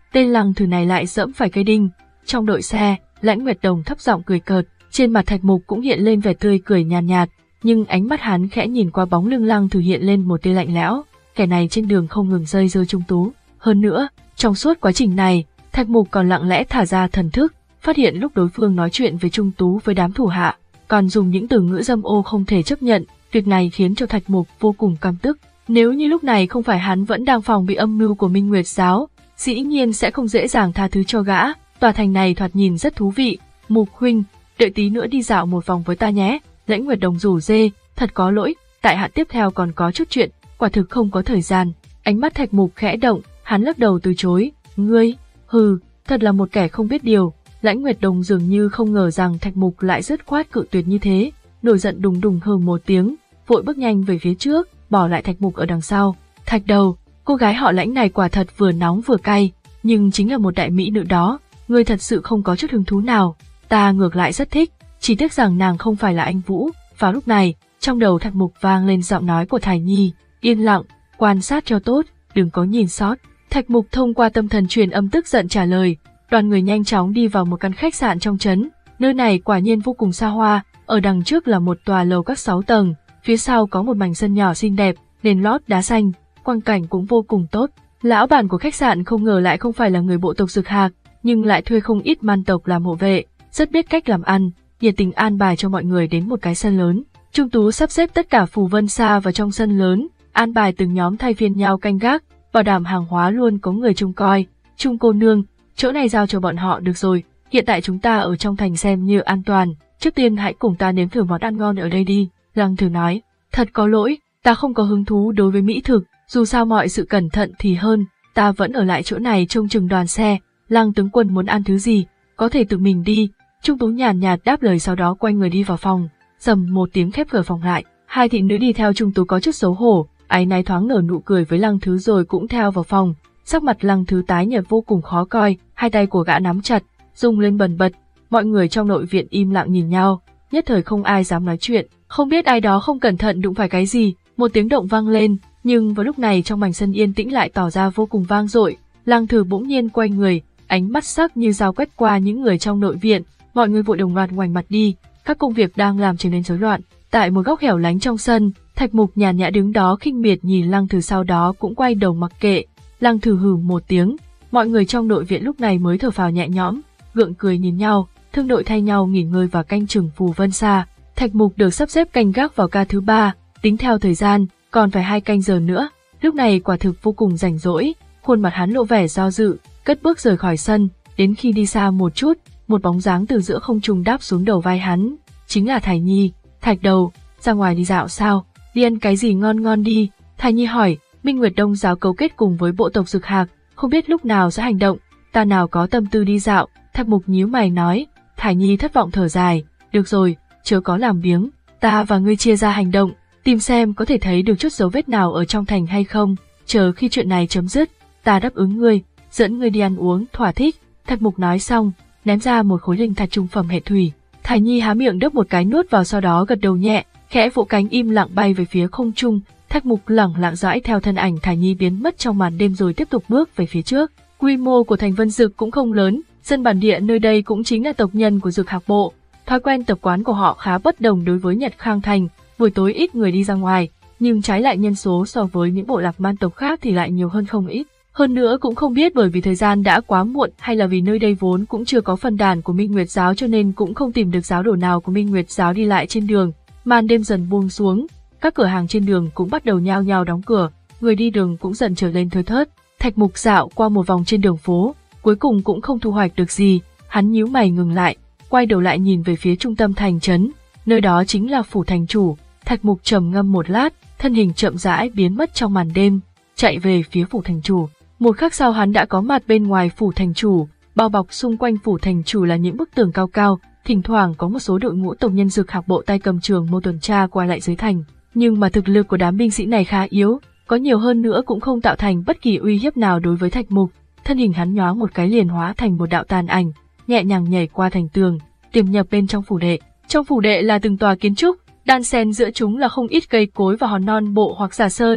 tên Lăng Thử này lại dẫm phải cây đinh. Trong đội xe, Lãnh Nguyệt Đồng thấp giọng cười cợt, trên mặt Thạch Mục cũng hiện lên vẻ tươi cười nhàn nhạt, nhạt, nhưng ánh mắt hắn khẽ nhìn qua bóng lưng Lăng Thử hiện lên một tia lạnh lẽo. Kẻ này trên đường không ngừng dây dưa Trung Tú. Hơn nữa, trong suốt quá trình này, Thạch Mục còn lặng lẽ thả ra thần thức, phát hiện lúc đối phương nói chuyện với Trung Tú với đám thủ hạ, còn dùng những từ ngữ dâm ô không thể chấp nhận. Việc này khiến cho Thạch Mục vô cùng căm tức. Nếu như lúc này không phải hắn vẫn đang phòng bị âm mưu của Minh Nguyệt giáo, dĩ nhiên sẽ không dễ dàng tha thứ cho gã. Tòa thành này thoạt nhìn rất thú vị. Mục huynh, đợi tí nữa đi dạo một vòng với ta nhé. Lãnh Nguyệt Đồng rủ dê, thật có lỗi, tại hạ tiếp theo còn có chút chuyện, quả thực không có thời gian. Ánh mắt Thạch Mục khẽ động, hắn lắc đầu từ chối. Ngươi, hừ, thật là một kẻ không biết điều. Lãnh Nguyệt Đồng dường như không ngờ rằng Thạch Mục lại dứt khoát cự tuyệt như thế, nổi giận đùng đùng hừ một tiếng, vội bước nhanh về phía trước, bỏ lại Thạch Mục ở đằng sau. Thạch Đầu, cô gái họ Lãnh này quả thật vừa nóng vừa cay, nhưng chính là một đại mỹ nữ đó, ngươi thật sự không có chút hứng thú nào. Ta ngược lại rất thích, chỉ tiếc rằng nàng không phải là anh Vũ. Vào lúc này, trong đầu Thạch Mục vang lên giọng nói của Thải Nhi, yên lặng, quan sát cho tốt, đừng có nhìn sót. Thạch Mục thông qua tâm thần truyền âm tức giận trả lời. Đoàn người nhanh chóng đi vào một căn khách sạn trong trấn, nơi này quả nhiên vô cùng xa hoa, ở đằng trước là một tòa lầu các sáu tầng, phía sau có một mảnh sân nhỏ xinh đẹp, nền lót đá xanh, quang cảnh cũng vô cùng tốt. Lão bản của khách sạn không ngờ lại không phải là người bộ tộc Dực Hạc, nhưng lại thuê không ít man tộc làm hộ vệ, rất biết cách làm ăn, nhiệt tình an bài cho mọi người đến một cái sân lớn. Trung Tú sắp xếp tất cả phù vân xa vào trong sân lớn, an bài từng nhóm thay phiên nhau canh gác, bảo đảm hàng hóa luôn có người trông coi. Trung cô nương, chỗ này giao cho bọn họ được rồi, hiện tại chúng ta ở trong thành xem như an toàn, trước tiên hãy cùng ta nếm thử món ăn ngon ở đây đi. Lăng Thử nói, thật có lỗi, ta không có hứng thú đối với mỹ thực, dù sao mọi sự cẩn thận thì hơn, ta vẫn ở lại chỗ này trông chừng đoàn xe. Lăng tướng quân muốn ăn thứ gì, có thể tự mình đi. Trung Tú nhàn nhạt đáp lời, sau đó quay người đi vào phòng, rầm một tiếng khép cửa phòng lại. Hai thị nữ đi theo Trung Tú có chút xấu hổ, áy náy thoáng nở nụ cười với Lăng Thứ rồi cũng theo vào phòng. Sắc mặt Lăng Thứ tái nhợt vô cùng khó coi, hai tay của gã nắm chặt, rung lên bần bật. Mọi người trong nội viện im lặng nhìn nhau, nhất thời không ai dám nói chuyện. Không biết ai đó không cẩn thận đụng phải cái gì, một tiếng động vang lên, nhưng vào lúc này trong mảnh sân yên tĩnh lại tỏ ra vô cùng vang dội. Lăng Thứ bỗng nhiên quay người, ánh mắt sắc như dao quét qua những người trong nội viện, mọi người vội đồng loạt ngoảnh mặt đi, các công việc đang làm trở nên rối loạn. Tại một góc hẻo lánh trong sân, Thạch Mục nhàn nhã đứng đó khinh miệt nhìn Lăng Thứ, sau đó cũng quay đầu mặc kệ. Lăng Thứ hừ một tiếng, mọi người trong nội viện lúc này mới thở phào nhẹ nhõm, gượng cười nhìn nhau, thương đội thay nhau nghỉ ngơi và canh chừng phù vân xa. Thạch Mục được sắp xếp canh gác vào ca thứ ba, tính theo thời gian, còn phải hai canh giờ nữa. Lúc này quả thực vô cùng rảnh rỗi, khuôn mặt hắn lộ vẻ do dự, cất bước rời khỏi sân. Đến khi đi xa một chút, một bóng dáng từ giữa không trung đáp xuống đầu vai hắn, chính là Thải Nhi. Thạch Đầu, ra ngoài đi dạo sao? Đi ăn cái gì ngon ngon đi. Thải Nhi hỏi. Minh Nguyệt Đông giáo cấu kết cùng với bộ tộc Dực Hạc, không biết lúc nào sẽ hành động, ta nào có tâm tư đi dạo. Thạch Mục nhíu mày nói. Thải Nhi thất vọng thở dài, được rồi, chớ có làm biếng, ta và ngươi chia ra hành động, tìm xem có thể thấy được chút dấu vết nào ở trong thành hay không, chờ khi chuyện này chấm dứt, ta đáp ứng ngươi, dẫn ngươi đi ăn uống thỏa thích. Thạch Mục nói xong, ném ra một khối linh thạch trung phẩm hệ thủy. Thải Nhi há miệng đớp một cái nuốt vào, sau đó gật đầu nhẹ, khẽ vỗ cánh im lặng bay về phía không trung. Thạch Mục lẳng lặng dõi theo thân ảnh Thải Nhi biến mất trong màn đêm rồi tiếp tục bước về phía trước. Quy mô của thành Vân Dực cũng không lớn, dân bản địa nơi đây cũng chính là tộc nhân của Dực Hạc bộ. Thói quen tập quán của họ khá bất đồng đối với Nhật Khang thành, buổi tối ít người đi ra ngoài, nhưng trái lại nhân số so với những bộ lạc man tộc khác thì lại nhiều hơn không ít. Hơn nữa cũng không biết bởi vì thời gian đã quá muộn hay là vì nơi đây vốn cũng chưa có phần đàn của Minh Nguyệt giáo cho nên cũng không tìm được giáo đồ nào của Minh Nguyệt giáo đi lại trên đường. Màn đêm dần buông xuống, các cửa hàng trên đường cũng bắt đầu nhao nhao đóng cửa, người đi đường cũng dần trở lên thưa thớt. Thạch Mục dạo qua một vòng trên đường phố, cuối cùng cũng không thu hoạch được gì, hắn nhíu mày ngừng lại, quay đầu lại nhìn về phía trung tâm thành trấn, nơi đó chính là phủ thành chủ. Thạch Mục trầm ngâm một lát, thân hình chậm rãi biến mất trong màn đêm, chạy về phía phủ thành chủ. Một khắc sau hắn đã có mặt bên ngoài phủ thành chủ, bao bọc xung quanh phủ thành chủ là những bức tường cao cao, thỉnh thoảng có một số đội ngũ tộc nhân Dực Hạc bộ tay cầm trường mâu tuần tra qua lại dưới thành, nhưng mà thực lực của đám binh sĩ này khá yếu, có nhiều hơn nữa cũng không tạo thành bất kỳ uy hiếp nào đối với Thạch Mục. Thân hình hắn nhoáng một cái liền hóa thành một đạo tàn ảnh, nhẹ nhàng nhảy qua thành tường, tiềm nhập bên trong phủ đệ. Trong phủ đệ là từng tòa kiến trúc, đan xen giữa chúng là không ít cây cối và hòn non bộ hoặc giả sơn,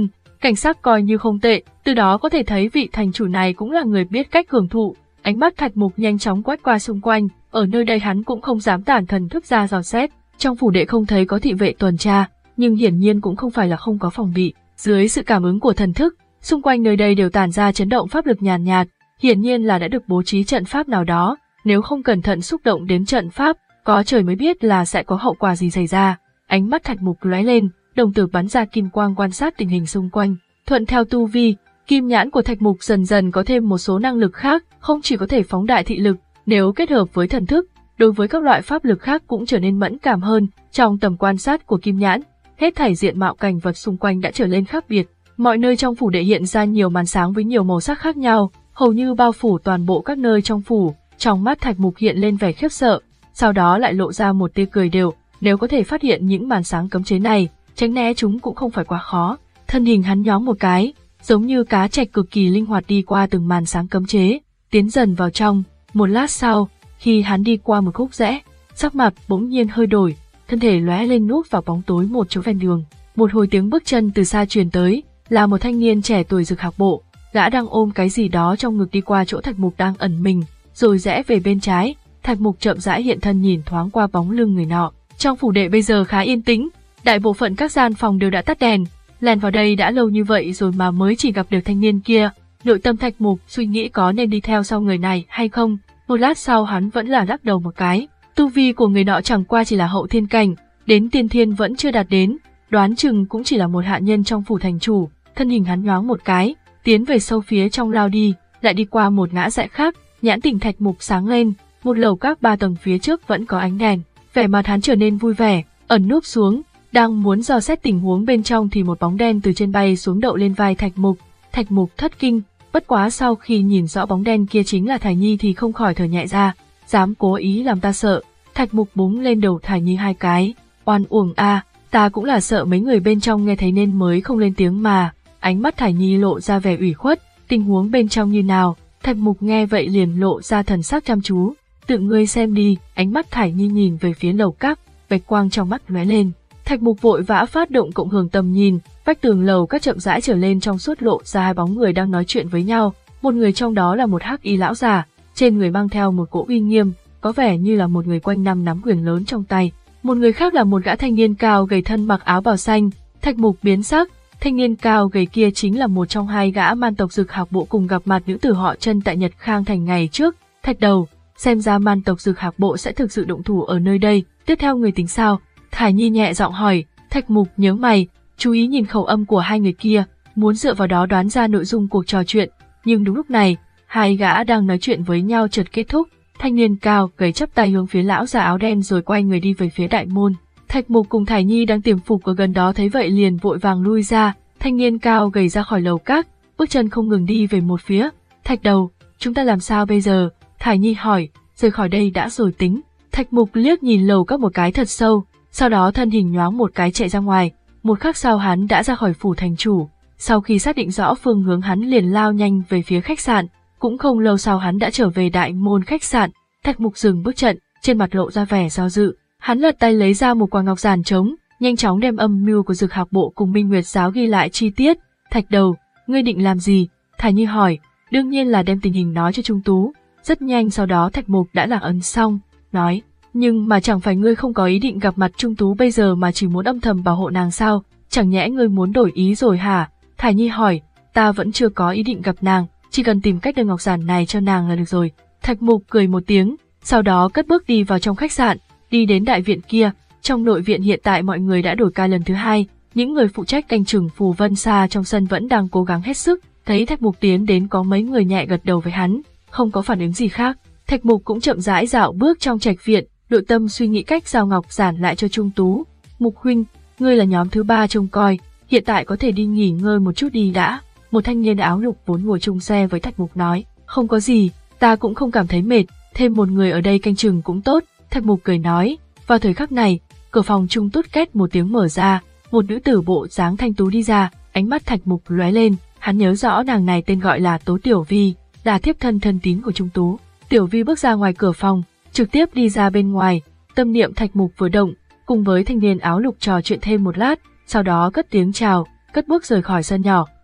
cảnh sắc coi như không tệ, từ đó có thể thấy vị thành chủ này cũng là người biết cách hưởng thụ. Ánh mắt Thạch Mục nhanh chóng quét qua xung quanh, ở nơi đây hắn cũng không dám tản thần thức ra dò xét. Trong phủ đệ không thấy có thị vệ tuần tra, nhưng hiển nhiên cũng không phải là không có phòng bị. Dưới sự cảm ứng của thần thức, xung quanh nơi đây đều tản ra chấn động pháp lực nhàn nhạt, nhạt, hiển nhiên là đã được bố trí trận pháp nào đó, nếu không cẩn thận xúc động đến trận pháp, có trời mới biết là sẽ có hậu quả gì xảy ra. Ánh mắt Thạch Mục lóe lên, đồng tử bắn ra kim quang quan sát tình hình xung quanh. Thuận theo tu vi, kim nhãn của Thạch Mục dần dần có thêm một số năng lực khác, không chỉ có thể phóng đại thị lực, nếu kết hợp với thần thức, đối với các loại pháp lực khác cũng trở nên mẫn cảm hơn. Trong tầm quan sát của kim nhãn, hết thảy diện mạo cảnh vật xung quanh đã trở nên khác biệt. Mọi nơi trong phủ đệ hiện ra nhiều màn sáng với nhiều màu sắc khác nhau, hầu như bao phủ toàn bộ các nơi trong phủ. Trong mắt Thạch Mục hiện lên vẻ khiếp sợ, sau đó lại lộ ra một tia cười đều. Nếu có thể phát hiện những màn sáng cấm chế này, tránh né chúng cũng không phải quá khó. Thân hình hắn nhóng một cái, giống như cá trạch cực kỳ linh hoạt đi qua từng màn sáng cấm chế, tiến dần vào trong. Một lát sau, khi hắn đi qua một khúc rẽ, sắc mặt bỗng nhiên hơi đổi, thân thể lóe lên núp vào bóng tối một chỗ ven đường. Một hồi tiếng bước chân từ xa truyền tới, là một thanh niên trẻ tuổi Dực Hạc Bộ, gã đang ôm cái gì đó trong ngực đi qua chỗ Thạch Mục đang ẩn mình, rồi rẽ về bên trái. Thạch Mục chậm rãi hiện thân nhìn thoáng qua bóng lưng người nọ. Trong phủ đệ bây giờ khá yên tĩnh, đại bộ phận các gian phòng đều đã tắt đèn. Lẻn vào đây đã lâu như vậy rồi mà mới chỉ gặp được thanh niên kia. Nội tâm Thạch Mục suy nghĩ có nên đi theo sau người này hay không. Một lát sau hắn vẫn là lắc đầu một cái. Tu vi của người nọ chẳng qua chỉ là hậu thiên cảnh, đến tiên thiên vẫn chưa đạt đến, đoán chừng cũng chỉ là một hạ nhân trong phủ thành chủ. Thân hình hắn nhoáng một cái, tiến về sâu phía trong lao đi, lại đi qua một ngã rẽ khác. Nhãn tỉnh Thạch Mục sáng lên, một lầu các ba tầng phía trước vẫn có ánh đèn. Vẻ mặt hắn trở nên vui vẻ, ẩn núp xuống, đang muốn dò xét tình huống bên trong thì một bóng đen từ trên bay xuống đậu lên vai Thạch Mục. Thạch Mục thất kinh, bất quá sau khi nhìn rõ bóng đen kia chính là Thải Nhi thì không khỏi thở nhẹ ra. Dám cố ý làm ta sợ. Thạch Mục búng lên đầu Thải Nhi hai cái. Oan uổng a, à, ta cũng là sợ mấy người bên trong nghe thấy nên mới không lên tiếng mà. Ánh mắt Thải Nhi lộ ra vẻ ủy khuất. Tình huống bên trong như nào? Thạch Mục nghe vậy liền lộ ra thần sắc chăm chú. Tự ngươi xem đi. Ánh mắt Thải Nhi nhìn về phía lầu các, bạch quang trong mắt lóe lên. Thạch Mục vội vã phát động cộng hưởng tầm nhìn, vách tường lầu các chậm rãi trở lên trong suốt lộ ra hai bóng người đang nói chuyện với nhau. Một người trong đó là một hắc y lão già, trên người mang theo một cỗ uy nghiêm, có vẻ như là một người quanh năm nắm quyền lớn trong tay. Một người khác là một gã thanh niên cao gầy thân mặc áo bào xanh. Thạch Mục biến sắc, thanh niên cao gầy kia chính là một trong hai gã man tộc Dực Hạc Bộ cùng gặp mặt nữ tử họ Chân tại Nhật Khang thành ngày trước. Thạch Đầu, xem ra man tộc Dực Hạc Bộ sẽ thực sự động thủ ở nơi đây, tiếp theo người tính sao? Thải Nhi nhẹ giọng hỏi. Thạch Mục nhớ mày, chú ý nhìn khẩu âm của hai người kia, muốn dựa vào đó đoán ra nội dung cuộc trò chuyện. Nhưng đúng lúc này, hai gã đang nói chuyện với nhau chợt kết thúc. Thanh niên cao gầy chắp tay hướng phía lão già áo đen rồi quay người đi về phía đại môn. Thạch Mục cùng Thải Nhi đang tiềm phục ở gần đó thấy vậy liền vội vàng lui ra. Thanh niên cao gầy ra khỏi lầu các, bước chân không ngừng đi về một phía. Thạch Đầu, chúng ta làm sao bây giờ? Thải Nhi hỏi. Rời khỏi đây đã rồi tính. Thạch Mục liếc nhìn lầu các một cái thật sâu, sau đó thân hình nhoáng một cái chạy ra ngoài. Một khắc sau hắn đã ra khỏi phủ thành chủ. Sau khi xác định rõ phương hướng hắn liền lao nhanh về phía khách sạn. Cũng không lâu sau hắn đã trở về đại môn khách sạn. Thạch Mục dừng bước trận, trên mặt lộ ra vẻ do dự. Hắn lật tay lấy ra một quả ngọc giản trống, nhanh chóng đem âm mưu của Dực Hạc Bộ cùng Minh Nguyệt giáo ghi lại chi tiết. Thạch Đầu, ngươi định làm gì? Thải Nhi hỏi. Đương nhiên là đem tình hình nói cho Trung Tú. Rất nhanh sau đó Thạch Mục đã lạc ấn xong, nói. Nhưng mà chẳng phải ngươi không có ý định gặp mặt Trung Tú bây giờ mà chỉ muốn âm thầm bảo hộ nàng sao? Chẳng nhẽ ngươi muốn đổi ý rồi hả? Thải Nhi hỏi. Ta vẫn chưa có ý định gặp nàng, chỉ cần tìm cách đưa ngọc giản này cho nàng là được rồi. Thạch Mục cười một tiếng, sau đó cất bước đi vào trong khách sạn, đi đến đại viện kia. Trong nội viện hiện tại mọi người đã đổi ca lần thứ hai, những người phụ trách canh chừng Phù Vân Sa trong sân vẫn đang cố gắng hết sức. Thấy Thạch Mục tiến đến có mấy người nhẹ gật đầu với hắn, không có phản ứng gì khác. Thạch Mục cũng chậm rãi dạo bước trong trạch viện, nội tâm suy nghĩ cách giao ngọc giản lại cho Trung Tú. Mục huynh, ngươi là nhóm thứ ba trông coi, hiện tại có thể đi nghỉ ngơi một chút đi đã. Một thanh niên áo lục vốn ngồi chung xe với Thạch Mục nói. Không có gì, ta cũng không cảm thấy mệt, thêm một người ở đây canh chừng cũng tốt. Thạch Mục cười nói. Vào thời khắc này, cửa phòng Trung tút két một tiếng mở ra, một nữ tử bộ dáng thanh tú đi ra. Ánh mắt Thạch Mục lóe lên, hắn nhớ rõ nàng này tên gọi là Tố Tiểu Vi, là thiếp thân thân tín của Trung Tú. Tiểu Vi bước ra ngoài cửa phòng, trực tiếp đi ra bên ngoài. Tâm niệm Thạch Mục vừa động, cùng với thanh niên áo lục trò chuyện thêm một lát, sau đó cất tiếng chào, cất bước rời khỏi sân nhỏ.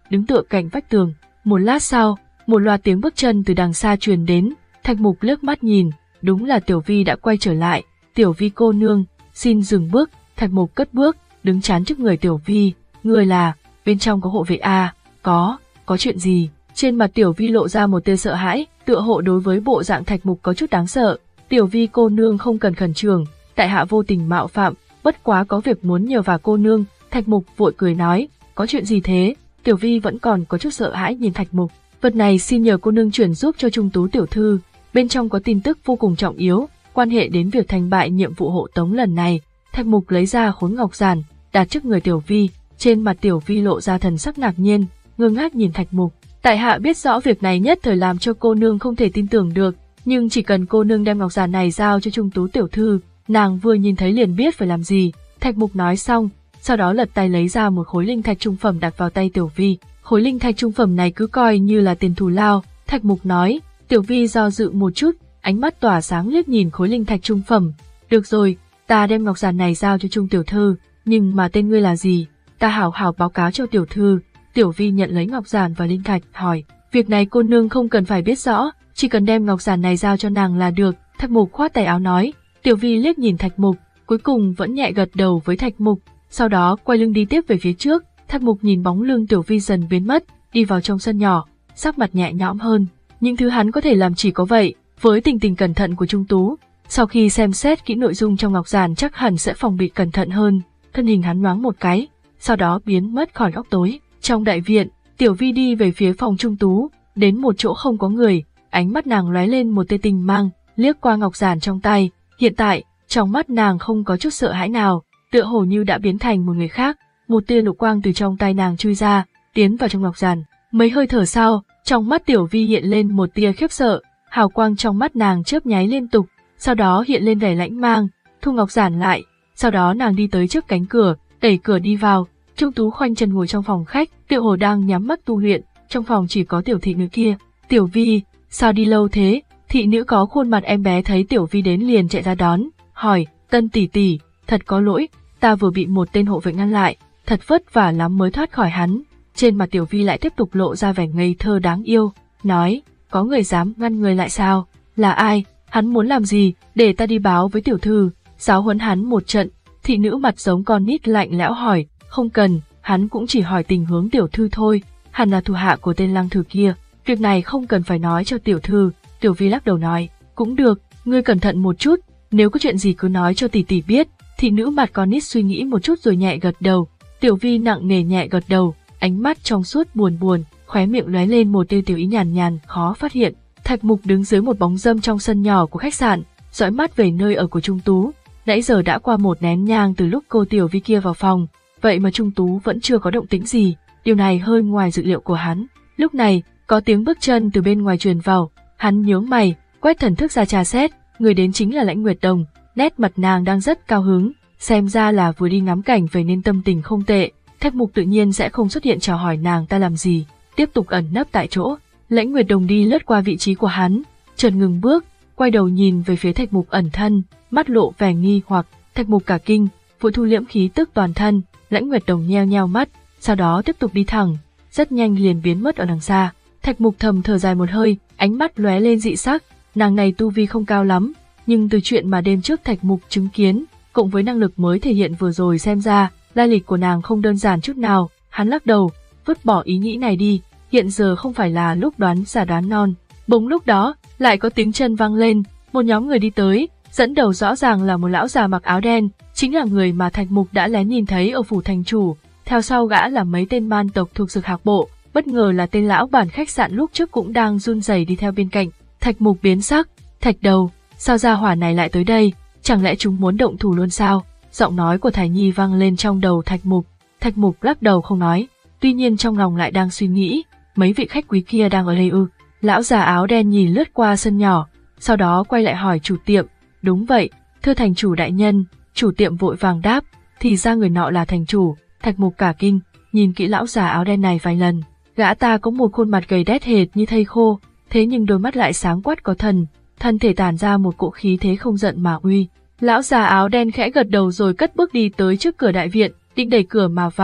đứng tựa cạnh vách tường. Một lát sau, một loạt tiếng bước chân từ đằng xa truyền đến, Thạch Mục liếc mắt nhìn, đúng là Tiểu Vi đã quay trở lại. Tiểu Vi cô nương, xin dừng bước. Thạch Mục cất bước, đứng chắn trước người Tiểu Vi. Người là, bên trong có hộ vệ à? Có, có chuyện gì? Trên mặt Tiểu Vi lộ ra một tia sợ hãi, tựa hộ đối với bộ dạng Thạch Mục có chút đáng sợ. Tiểu Vi cô nương không cần khẩn trương, tại hạ vô tình mạo phạm, bất quá có việc muốn nhờ vả cô nương. Thạch Mục vội cười nói, có chuyện gì thế? Tiểu Vi vẫn còn có chút sợ hãi nhìn Thạch Mục. Vật này xin nhờ cô nương chuyển giúp cho Trung Tú tiểu thư, bên trong có tin tức vô cùng trọng yếu, quan hệ đến việc thành bại nhiệm vụ hộ tống lần này. Thạch Mục lấy ra khối ngọc giản, đặt trước người Tiểu Vi, trên mặt Tiểu Vi lộ ra thần sắc ngạc nhiên, ngơ ngác nhìn Thạch Mục. Tại hạ biết rõ việc này nhất thời làm cho cô nương không thể tin tưởng được, nhưng chỉ cần cô nương đem ngọc giản này giao cho Trung Tú tiểu thư, nàng vừa nhìn thấy liền biết phải làm gì. Thạch Mục nói xong, sau đó lật tay lấy ra một khối linh thạch trung phẩm đặt vào tay Tiểu Vi. Khối linh thạch trung phẩm này cứ coi như là tiền thù lao. Thạch Mục nói. Tiểu Vi do dự một chút, ánh mắt tỏa sáng liếc nhìn khối linh thạch trung phẩm. Được rồi, ta đem ngọc giản này giao cho Trung tiểu thư, nhưng mà tên ngươi là gì? Ta hảo hảo báo cáo cho tiểu thư. Tiểu Vi nhận lấy ngọc giản và linh thạch, hỏi, việc này cô nương không cần phải biết rõ, chỉ cần đem ngọc giản này giao cho nàng là được. Thạch Mục khoát tay áo nói. Tiểu Vi liếc nhìn Thạch Mục, cuối cùng vẫn nhẹ gật đầu với Thạch Mục, sau đó quay lưng đi tiếp về phía trước. Thạch Mục nhìn bóng lưng Tiểu Vi dần biến mất, đi vào trong sân nhỏ, sắc mặt nhẹ nhõm hơn. Những thứ hắn có thể làm chỉ có vậy, với tình tình cẩn thận của Trung Tú, sau khi xem xét kỹ nội dung trong ngọc giản chắc hẳn sẽ phòng bị cẩn thận hơn. Thân hình hắn nhoáng một cái, sau đó biến mất khỏi góc tối. Trong đại viện, Tiểu Vi đi về phía phòng Trung Tú, đến một chỗ không có người, ánh mắt nàng lóe lên một tia tình mang, liếc qua ngọc giản trong tay. Hiện tại, trong mắt nàng không có chút sợ hãi nào, tựa hồ như đã biến thành một người khác. Một tia lục quang từ trong tay nàng chui ra, tiến vào trong ngọc giản. Mấy hơi thở sau, trong mắt Tiểu Vi hiện lên một tia khiếp sợ, hào quang trong mắt nàng chớp nháy liên tục, sau đó hiện lên vẻ lãnh mang, thu ngọc giản lại, sau đó nàng đi tới trước cánh cửa, đẩy cửa đi vào. Trung Tú khoanh chân ngồi trong phòng khách, tựa hồ đang nhắm mắt tu luyện, trong phòng chỉ có tiểu thị nữ kia. Tiểu Vi, sao đi lâu thế? Thị nữ có khuôn mặt em bé thấy Tiểu Vi đến liền chạy ra đón, hỏi, Tân tỷ tỷ, thật có lỗi, ta vừa bị một tên hộ vệ ngăn lại, thật vất vả lắm mới thoát khỏi hắn. Trên mặt Tiểu Vi lại tiếp tục lộ ra vẻ ngây thơ đáng yêu, nói, có người dám ngăn người lại sao? Là ai? Hắn muốn làm gì? Để ta đi báo với tiểu thư, giáo huấn hắn một trận. Thị nữ mặt giống con nít lạnh lẽo hỏi, không cần, hắn cũng chỉ hỏi tình hướng tiểu thư thôi, hẳn là thủ hạ của tên Lăng Thử kia, việc này không cần phải nói cho tiểu thư. Tiểu Vi lắc đầu nói, cũng được, ngươi cẩn thận một chút, nếu có chuyện gì cứ nói cho tỷ tỷ biết. Thị nữ mặt con nít suy nghĩ một chút rồi nhẹ gật đầu. Tiểu Vi nặng nề nhẹ gật đầu, ánh mắt trong suốt buồn buồn, khóe miệng lóe lên một tia tiểu ý nhàn nhàn khó phát hiện. Thạch Mục đứng dưới một bóng râm trong sân nhỏ của khách sạn, dõi mắt về nơi ở của Trung Tú. Nãy giờ đã qua một nén nhang từ lúc cô Tiểu Vi kia vào phòng, vậy mà Trung Tú vẫn chưa có động tĩnh gì, điều này hơi ngoài dự liệu của hắn. Lúc này, có tiếng bước chân từ bên ngoài truyền vào, hắn nhướng mày, quét thần thức ra tra xét, người đến chính là Lãnh Nguyệt Đồng, nét mặt nàng đang rất cao hứng, xem ra là vừa đi ngắm cảnh về nên tâm tình không tệ. Thạch Mục tự nhiên sẽ không xuất hiện chào hỏi nàng ta làm gì, tiếp tục ẩn nấp tại chỗ. Lãnh Nguyệt Đồng đi lướt qua vị trí của hắn, chợt ngừng bước, quay đầu nhìn về phía Thạch Mục ẩn thân, mắt lộ vẻ nghi hoặc. Thạch Mục cả kinh, vội thu liễm khí tức toàn thân. Lãnh Nguyệt Đồng nheo nheo mắt, sau đó tiếp tục đi thẳng, rất nhanh liền biến mất ở đằng xa. Thạch Mục thầm thở dài một hơi, ánh mắt lóe lên dị sắc. Nàng này tu vi không cao lắm, nhưng từ chuyện mà đêm trước Thạch Mục chứng kiến, cộng với năng lực mới thể hiện vừa rồi xem ra, lai lịch của nàng không đơn giản chút nào. Hắn lắc đầu, vứt bỏ ý nghĩ này đi, hiện giờ không phải là lúc đoán giả đoán non. Bỗng lúc đó, lại có tiếng chân vang lên, một nhóm người đi tới, dẫn đầu rõ ràng là một lão già mặc áo đen, chính là người mà Thạch Mục đã lén nhìn thấy ở phủ thành chủ. Theo sau gã là mấy tên man tộc thuộc Dực Hạc bộ, bất ngờ là tên lão bản khách sạn lúc trước cũng đang run rẩy đi theo bên cạnh. Thạch Mục biến sắc, Thạch đầu, sao gia hỏa này lại tới đây, chẳng lẽ chúng muốn động thủ luôn sao? Giọng nói của Thải Nhi vang lên trong đầu Thạch Mục. Thạch Mục lắc đầu không nói, tuy nhiên trong lòng lại đang suy nghĩ, mấy vị khách quý kia đang ở đây ư? Lão già áo đen nhìn lướt qua sân nhỏ, sau đó quay lại hỏi chủ tiệm. Đúng vậy, thưa thành chủ đại nhân. Chủ tiệm vội vàng đáp, thì ra người nọ là thành chủ. Thạch Mục cả kinh, nhìn kỹ lão già áo đen này vài lần. Gã ta có một khuôn mặt gầy đét hệt như thây khô, thế nhưng đôi mắt lại sáng quắc có thần, thân thể tản ra một cỗ khí thế không giận mà uy. Lão già áo đen khẽ gật đầu rồi cất bước đi tới trước cửa đại viện, định đẩy cửa mà vào.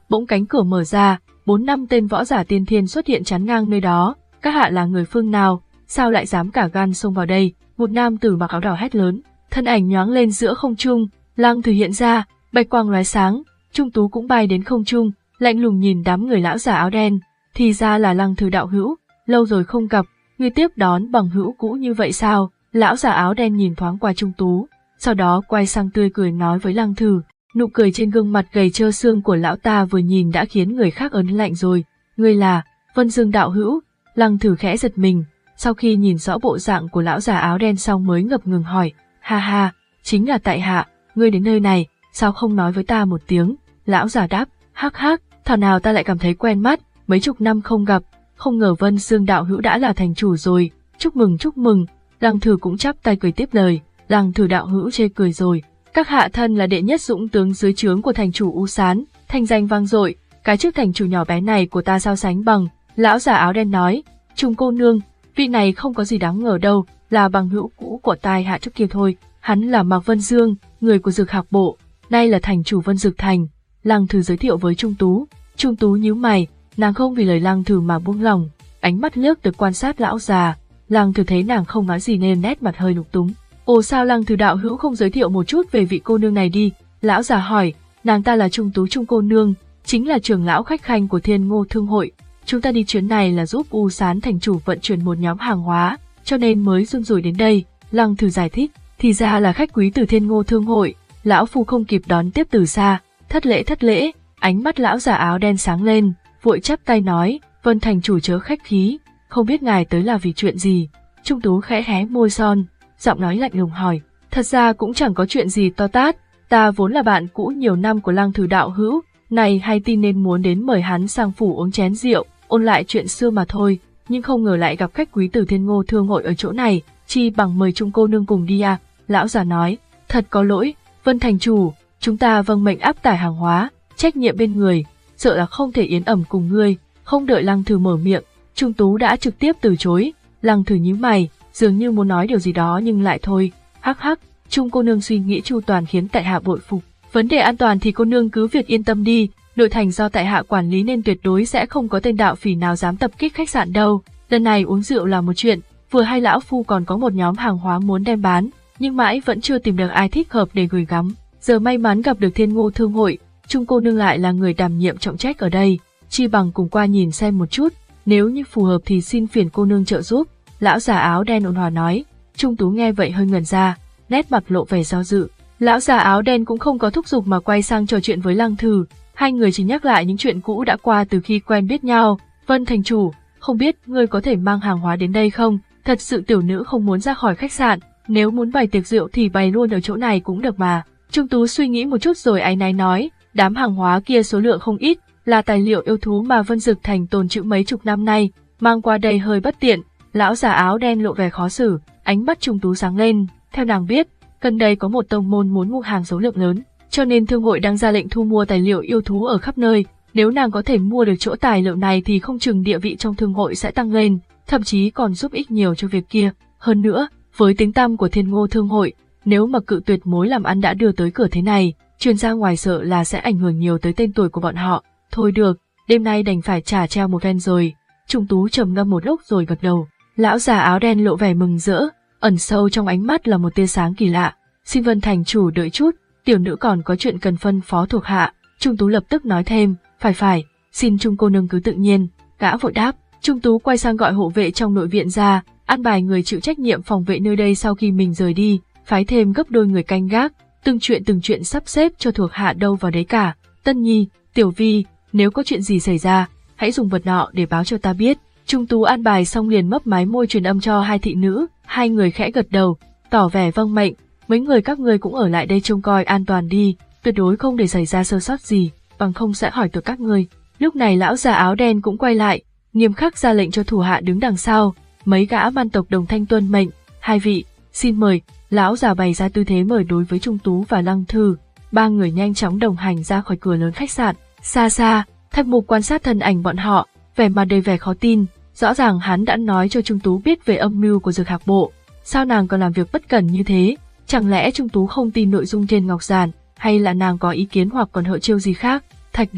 Bỗng cánh cửa mở ra, bốn năm tên võ giả tiên thiên xuất hiện chắn ngang nơi đó. Các hạ là người phương nào, sao lại dám cả gan xông vào đây? Một nam tử mặc áo đỏ hét lớn, thân ảnh nhoáng lên giữa không trung, Lăng Thử hiện ra, bạch quang lóe sáng, Trung Tú cũng bay đến không trung, lạnh lùng nhìn đám người lão giả áo đen, thì ra là Lăng Thử đạo hữu, lâu rồi không gặp, ngươi tiếp đón bằng hữu cũ như vậy sao? Lão giả áo đen nhìn thoáng qua Trung Tú, sau đó quay sang tươi cười nói với Lăng Thử, nụ cười trên gương mặt gầy trơ xương của lão ta vừa nhìn đã khiến người khác ớn lạnh rồi. Ngươi là Vân Dương đạo hữu? Lăng Thử khẽ giật mình, sau khi nhìn rõ bộ dạng của lão già áo đen xong mới ngập ngừng hỏi, ha ha, chính là tại hạ, ngươi đến nơi này, sao không nói với ta một tiếng? Lão già đáp, hắc hắc, thảo nào ta lại cảm thấy quen mắt, mấy chục năm không gặp, không ngờ Vân Dương đạo hữu đã là thành chủ rồi, chúc mừng chúc mừng. Lăng Thử cũng chắp tay cười tiếp lời, Lăng Thử đạo hữu chê cười rồi, các hạ thân là đệ nhất dũng tướng dưới trướng của thành chủ U Sán, thanh danh vang dội, cái chức thành chủ nhỏ bé này của ta sao sánh bằng. Lão già áo đen nói, Trung cô nương, vị này không có gì đáng ngờ đâu, là bằng hữu cũ của tai hạ trước kia thôi, hắn là Mạc Vân Dương, người của Dược Hạc Bộ, nay là thành chủ Vân Dược Thành. Lăng Thử giới thiệu với Trung Tú. Trung Tú nhíu mày, nàng không vì lời Lăng Thử mà buông lòng, ánh mắt liếc được quan sát lão già. Lăng Thử thấy nàng không nói gì nên nét mặt hơi lúng túng. Ồ, sao Lăng Thử đạo hữu không giới thiệu một chút về vị cô nương này đi? Lão già hỏi. Nàng ta là Trung Tú Trung cô nương, chính là trưởng lão khách khanh của Thiên Ngô Thương hội. Chúng ta đi chuyến này là giúp U Sán thành chủ vận chuyển một nhóm hàng hóa, cho nên mới run rủi đến đây. Lăng Thử giải thích, thì ra là khách quý từ Thiên Ngô Thương hội. Lão phu không kịp đón tiếp từ xa, thất lễ thất lễ. Ánh mắt lão già áo đen sáng lên, vội chắp tay nói, Vân thành chủ chớ khách khí, không biết ngài tới là vì chuyện gì? Trung Tú khẽ hé môi son, giọng nói lạnh lùng hỏi, thật ra cũng chẳng có chuyện gì to tát, ta vốn là bạn cũ nhiều năm của Lăng Thử đạo hữu, này hay tin nên muốn đến mời hắn sang phủ uống chén rượu, ôn lại chuyện xưa mà thôi, nhưng không ngờ lại gặp khách quý từ Thiên Ngô Thương hội ở chỗ này, chi bằng mời Trung cô nương cùng đi à? Lão già nói, thật có lỗi, Vân thành chủ, chúng ta vâng mệnh áp tải hàng hóa, trách nhiệm bên người, sợ là không thể yến ẩm cùng ngươi. Không đợi Lăng Thử mở miệng, Trung Tú đã trực tiếp từ chối. Lăng Thử nhíu mày, dường như muốn nói điều gì đó nhưng lại thôi. Hắc hắc, Trung cô nương suy nghĩ chu toàn khiến tại hạ bội phục. Vấn đề an toàn thì cô nương cứ việc yên tâm đi, nội thành do tại hạ quản lý nên tuyệt đối sẽ không có tên đạo phỉ nào dám tập kích khách sạn đâu. Lần này uống rượu là một chuyện, vừa hay lão phu còn có một nhóm hàng hóa muốn đem bán, nhưng mãi vẫn chưa tìm được ai thích hợp để gửi gắm. Giờ may mắn gặp được Thiên Ngô Thương hội, Trung cô nương lại là người đảm nhiệm trọng trách ở đây, chi bằng cùng qua nhìn xem một chút, nếu như phù hợp thì xin phiền cô nương trợ giúp. Lão già áo đen ôn hòa nói. Trung Tú nghe vậy hơi ngẩn ra, nét mặt lộ vẻ do dự. Lão già áo đen cũng không có thúc giục mà quay sang trò chuyện với Lăng Thử, hai người chỉ nhắc lại những chuyện cũ đã qua từ khi quen biết nhau. Vân thành chủ, không biết ngươi có thể mang hàng hóa đến đây không? Thật sự tiểu nữ không muốn ra khỏi khách sạn, nếu muốn bày tiệc rượu thì bày luôn ở chỗ này cũng được mà. Trung Tú suy nghĩ một chút rồi áy náy nói, đám hàng hóa kia số lượng không ít, là tài liệu yêu thú mà Vân Dực Thành tồn trữ mấy chục năm nay, mang qua đây hơi bất tiện. Lão già áo đen lộ vẻ khó xử, ánh mắt Trung Tú sáng lên, theo nàng biết, gần đây có một tông môn muốn mua hàng số lượng lớn, cho nên thương hội đang ra lệnh thu mua tài liệu yêu thú ở khắp nơi, nếu nàng có thể mua được chỗ tài liệu này thì không chừng địa vị trong thương hội sẽ tăng lên, thậm chí còn giúp ích nhiều cho việc kia. Hơn nữa, với tiếng tăm của Thiên Ngô Thương hội, nếu mà cự tuyệt mối làm ăn đã đưa tới cửa thế này, truyền ra ngoài sợ là sẽ ảnh hưởng nhiều tới tên tuổi của bọn họ. Thôi được, đêm nay đành phải trả treo một ven rồi. Trung Tú trầm ngâm một lúc rồi gật đầu. Lão già áo đen lộ vẻ mừng rỡ, ẩn sâu trong ánh mắt là một tia sáng kỳ lạ. Xin Vân thành chủ đợi chút, tiểu nữ còn có chuyện cần phân phó thuộc hạ. Trung Tú lập tức nói thêm, phải phải, xin Trung cô nương cứ tự nhiên. Gã vội đáp. Trung Tú quay sang gọi hộ vệ trong nội viện ra, an bài người chịu trách nhiệm phòng vệ nơi đây sau khi mình rời đi, phái thêm gấp đôi người canh gác, từng chuyện từng chuyện sắp xếp cho thuộc hạ đâu vào đấy cả. Tân Nhi, Tiểu Vi, nếu có chuyện gì xảy ra, hãy dùng vật nọ để báo cho ta biết. Trung Tú an bài xong liền mấp máy môi truyền âm cho hai thị nữ, hai người khẽ gật đầu, tỏ vẻ vâng mệnh. Mấy người các ngươi cũng ở lại đây trông coi an toàn đi, tuyệt đối không để xảy ra sơ sót gì, bằng không sẽ hỏi tội các ngươi. Lúc này lão già áo đen cũng quay lại, nghiêm khắc ra lệnh cho thủ hạ đứng đằng sau. Mấy gã man tộc đồng thanh tuân mệnh. Hai vị, xin mời. Lão già bày ra tư thế mời đối với Trung Tú và Lăng Thử. Ba người nhanh chóng đồng hành ra khỏi cửa lớn khách sạn. Xa xa, Thạch Mục quan sát thân ảnh bọn họ, vẻ mặt đầy vẻ khó tin. Rõ ràng hắn đã nói cho Trung Tú biết về âm mưu của Dược Hạc Bộ, sao nàng còn làm việc bất cẩn như thế? Chẳng lẽ Trung Tú không tin nội dung trên ngọc giản, hay là nàng có ý kiến hoặc còn hở chiêu gì khác? Thạch Đầu,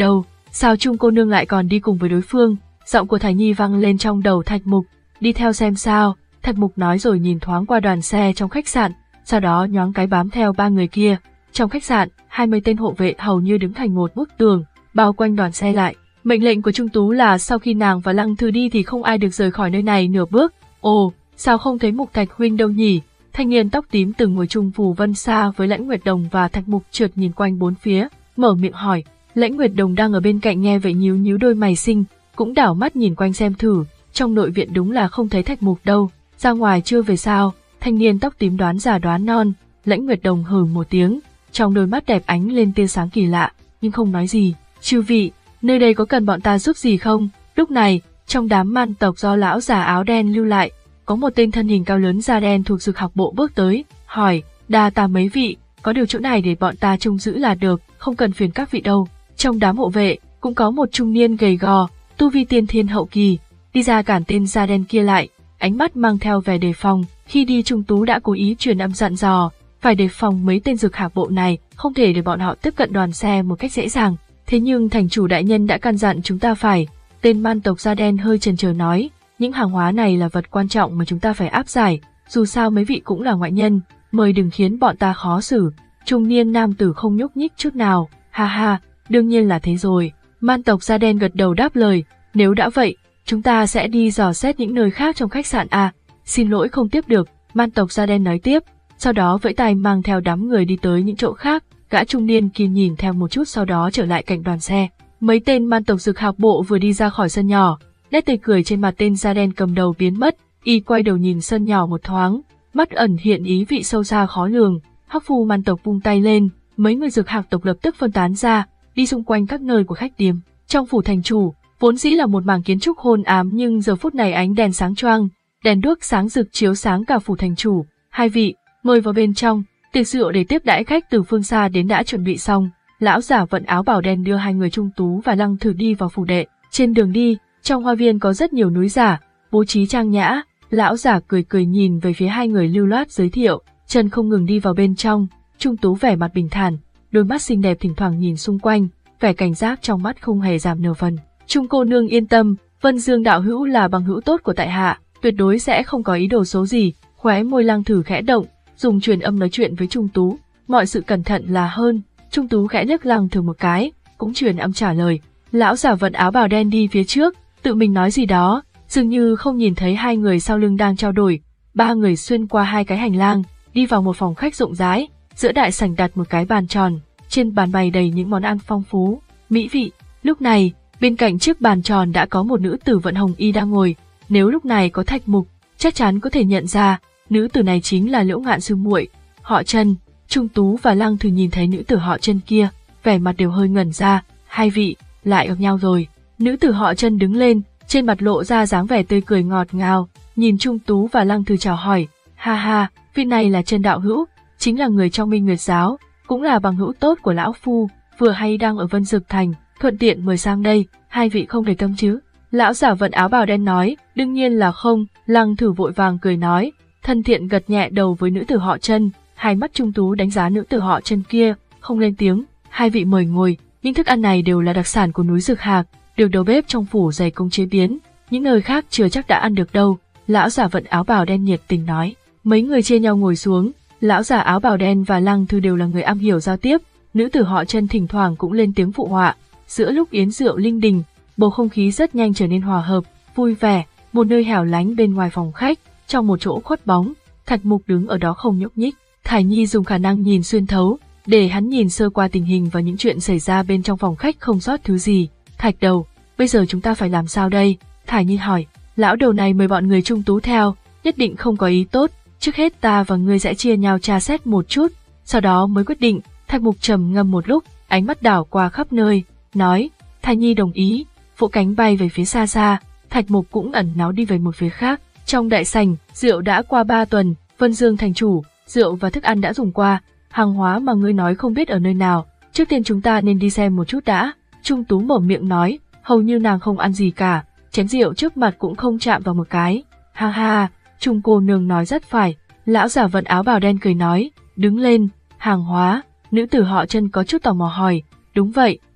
sao Trung cô nương lại còn đi cùng với đối phương? Giọng của Thải Nhi vang lên trong đầu Thạch Mục. Đi theo xem sao, Thạch Mục nói rồi nhìn thoáng qua đoàn xe trong khách sạn, sau đó nhoáng cái bám theo ba người kia. Trong khách sạn, hai mươi tên hộ vệ hầu như đứng thành một bức tường, bao quanh đoàn xe lại. Mệnh lệnh của Trung Tú là sau khi nàng và Lăng Thư đi thì không ai được rời khỏi nơi này nửa bước. Ồ, sao không thấy Mục Thạch huynh đâu nhỉ? Thanh niên tóc tím từng ngồi chung Phù Vân Sa với Lãnh Nguyệt Đồng và Thạch Mục trượt nhìn quanh bốn phía, mở miệng hỏi. Lãnh Nguyệt Đồng đang ở bên cạnh nghe vậy nhíu nhíu đôi mày xinh, cũng đảo mắt nhìn quanh xem thử, trong nội viện đúng là không thấy Thạch Mục đâu, ra ngoài chưa về sao? Thanh niên tóc tím đoán già đoán non. Lãnh Nguyệt Đồng hừ một tiếng, trong đôi mắt đẹp ánh lên tia sáng kỳ lạ, nhưng không nói gì. Chư vị, nơi đây có cần bọn ta giúp gì không? Lúc này, trong đám man tộc do lão già áo đen lưu lại, có một tên thân hình cao lớn da đen thuộc Dược Học Bộ bước tới, hỏi, đa tạ mấy vị, có điều chỗ này để bọn ta trông giữ là được, không cần phiền các vị đâu. Trong đám hộ vệ, cũng có một trung niên gầy gò, tu vi tiên thiên hậu kỳ, đi ra cản tên da đen kia lại, ánh mắt mang theo vẻ đề phòng. Khi đi Trung Tú đã cố ý truyền âm dặn dò, phải đề phòng mấy tên Dược Học Bộ này, không thể để bọn họ tiếp cận đoàn xe một cách dễ dàng. Thế nhưng thành chủ đại nhân đã căn dặn chúng ta phải. Tên man tộc da đen hơi chần chờ nói, những hàng hóa này là vật quan trọng mà chúng ta phải áp giải, dù sao mấy vị cũng là ngoại nhân, mời đừng khiến bọn ta khó xử. Trung niên nam tử không nhúc nhích chút nào, ha ha, đương nhiên là thế rồi. Man tộc da đen gật đầu đáp lời, nếu đã vậy, chúng ta sẽ đi dò xét những nơi khác trong khách sạn à. Xin lỗi không tiếp được, man tộc da đen nói tiếp, sau đó vẫy tay mang theo đám người đi tới những chỗ khác. Gã trung niên kia nhìn theo một chút sau đó trở lại cạnh đoàn xe. Mấy tên man tộc Dược Học Bộ vừa đi ra khỏi sân nhỏ, nét tươi cười trên mặt tên da đen cầm đầu biến mất, y quay đầu nhìn sân nhỏ một thoáng, mắt ẩn hiện ý vị sâu xa khó lường. Hắc phu man tộc vung tay lên, mấy người Dược Hạc tộc lập tức phân tán ra, đi xung quanh các nơi của khách điếm. Trong phủ thành chủ, vốn dĩ là một mảng kiến trúc hôn ám nhưng giờ phút này ánh đèn sáng choang, đèn đuốc sáng rực chiếu sáng cả phủ thành chủ. Hai vị, mời vào bên trong. Tiệc rượu để tiếp đãi khách từ phương xa đến đã chuẩn bị xong. Lão giả vận áo bảo đen đưa hai người Trung Tú và Lăng Thử đi vào phủ đệ. Trên đường đi, trong hoa viên có rất nhiều núi giả, bố trí trang nhã. Lão giả cười cười nhìn về phía hai người lưu loát giới thiệu, chân không ngừng đi vào bên trong. Trung Tú vẻ mặt bình thản, đôi mắt xinh đẹp thỉnh thoảng nhìn xung quanh, vẻ cảnh giác trong mắt không hề giảm nửa phần. Trung cô nương yên tâm, Vân Dương đạo hữu là bằng hữu tốt của tại hạ, tuyệt đối sẽ không có ý đồ xấu gì. Khóe môi Lăng Thử khẽ động, dùng truyền âm nói chuyện với Trung Tú, mọi sự cẩn thận là hơn. Trung Tú khẽ liếc Lăng Thử một cái, cũng truyền âm trả lời. Lão giả vận áo bào đen đi phía trước, tự mình nói gì đó, dường như không nhìn thấy hai người sau lưng đang trao đổi. Ba người xuyên qua hai cái hành lang, đi vào một phòng khách rộng rãi, giữa đại sảnh đặt một cái bàn tròn, trên bàn bày đầy những món ăn phong phú, mỹ vị. Lúc này, bên cạnh chiếc bàn tròn đã có một nữ tử vận hồng y đang ngồi, nếu lúc này có Thạch Mục, chắc chắn có thể nhận ra, nữ tử này chính là Liễu Ngạn sư muội, họ Trần. Trung Tú và Lăng Thử nhìn thấy nữ tử họ Trần kia, vẻ mặt đều hơi ngẩn ra, hai vị, lại gặp nhau rồi. Nữ tử họ Trần đứng lên, trên mặt lộ ra dáng vẻ tươi cười ngọt ngào, nhìn Trung Tú và Lăng Thử chào hỏi, ha ha, vị này là Trần đạo hữu, chính là người trong Minh Nguyệt giáo, cũng là bằng hữu tốt của lão phu, vừa hay đang ở Vân Dực Thành, thuận tiện mời sang đây, hai vị không để tâm chứ? Lão giả vận áo bào đen nói, đương nhiên là không. Lăng Thử vội vàng cười nói, thân thiện gật nhẹ đầu với nữ tử họ Trần, hai mắt Trung Tú đánh giá nữ tử họ Trần kia, không lên tiếng. Hai vị mời ngồi, những thức ăn này đều là đặc sản của núi Dược Hạc, được đầu bếp trong phủ dày công chế biến, những nơi khác chưa chắc đã ăn được đâu. Lão giả vận áo bào đen nhiệt tình nói. Mấy người chia nhau ngồi xuống, lão giả áo bào đen và Lăng Thư đều là người am hiểu giao tiếp, nữ tử họ Trần thỉnh thoảng cũng lên tiếng phụ họa. Giữa lúc yến rượu linh đình, bầu không khí rất nhanh trở nên hòa hợp, vui vẻ. Một nơi hẻo lánh bên ngoài phòng khách, trong một chỗ khuất bóng, Thạch Mục đứng ở đó không nhúc nhích. Thải Nhi dùng khả năng nhìn xuyên thấu, để hắn nhìn sơ qua tình hình và những chuyện xảy ra bên trong phòng khách không sót thứ gì. Thạch đầu, bây giờ chúng ta phải làm sao đây? Thải Nhi hỏi. Lão đầu này mời bọn người Trung Tú theo, nhất định không có ý tốt. Trước hết ta và ngươi sẽ chia nhau tra xét một chút, sau đó mới quyết định. Thạch Mục trầm ngâm một lúc, ánh mắt đảo qua khắp nơi, nói. Thải Nhi đồng ý, vỗ cánh bay về phía xa xa. Thạch Mục cũng ẩn náu đi về một phía khác. Trong đại sảnh, rượu đã qua ba tuần, Vân Dương thành chủ, rượu và thức ăn đã dùng qua, hàng hóa mà ngươi nói không biết ở nơi nào, trước tiên chúng ta nên đi xem một chút đã. Trung Tú mở miệng nói, hầu như nàng không ăn gì cả, chén rượu trước mặt cũng không chạm vào một cái. Ha ha, Trung cô nương nói rất phải. Lão giả vận áo bào đen cười nói, đứng lên, hàng hóa. Nữ tử họ Trần có chút tò mò hỏi, đúng vậy,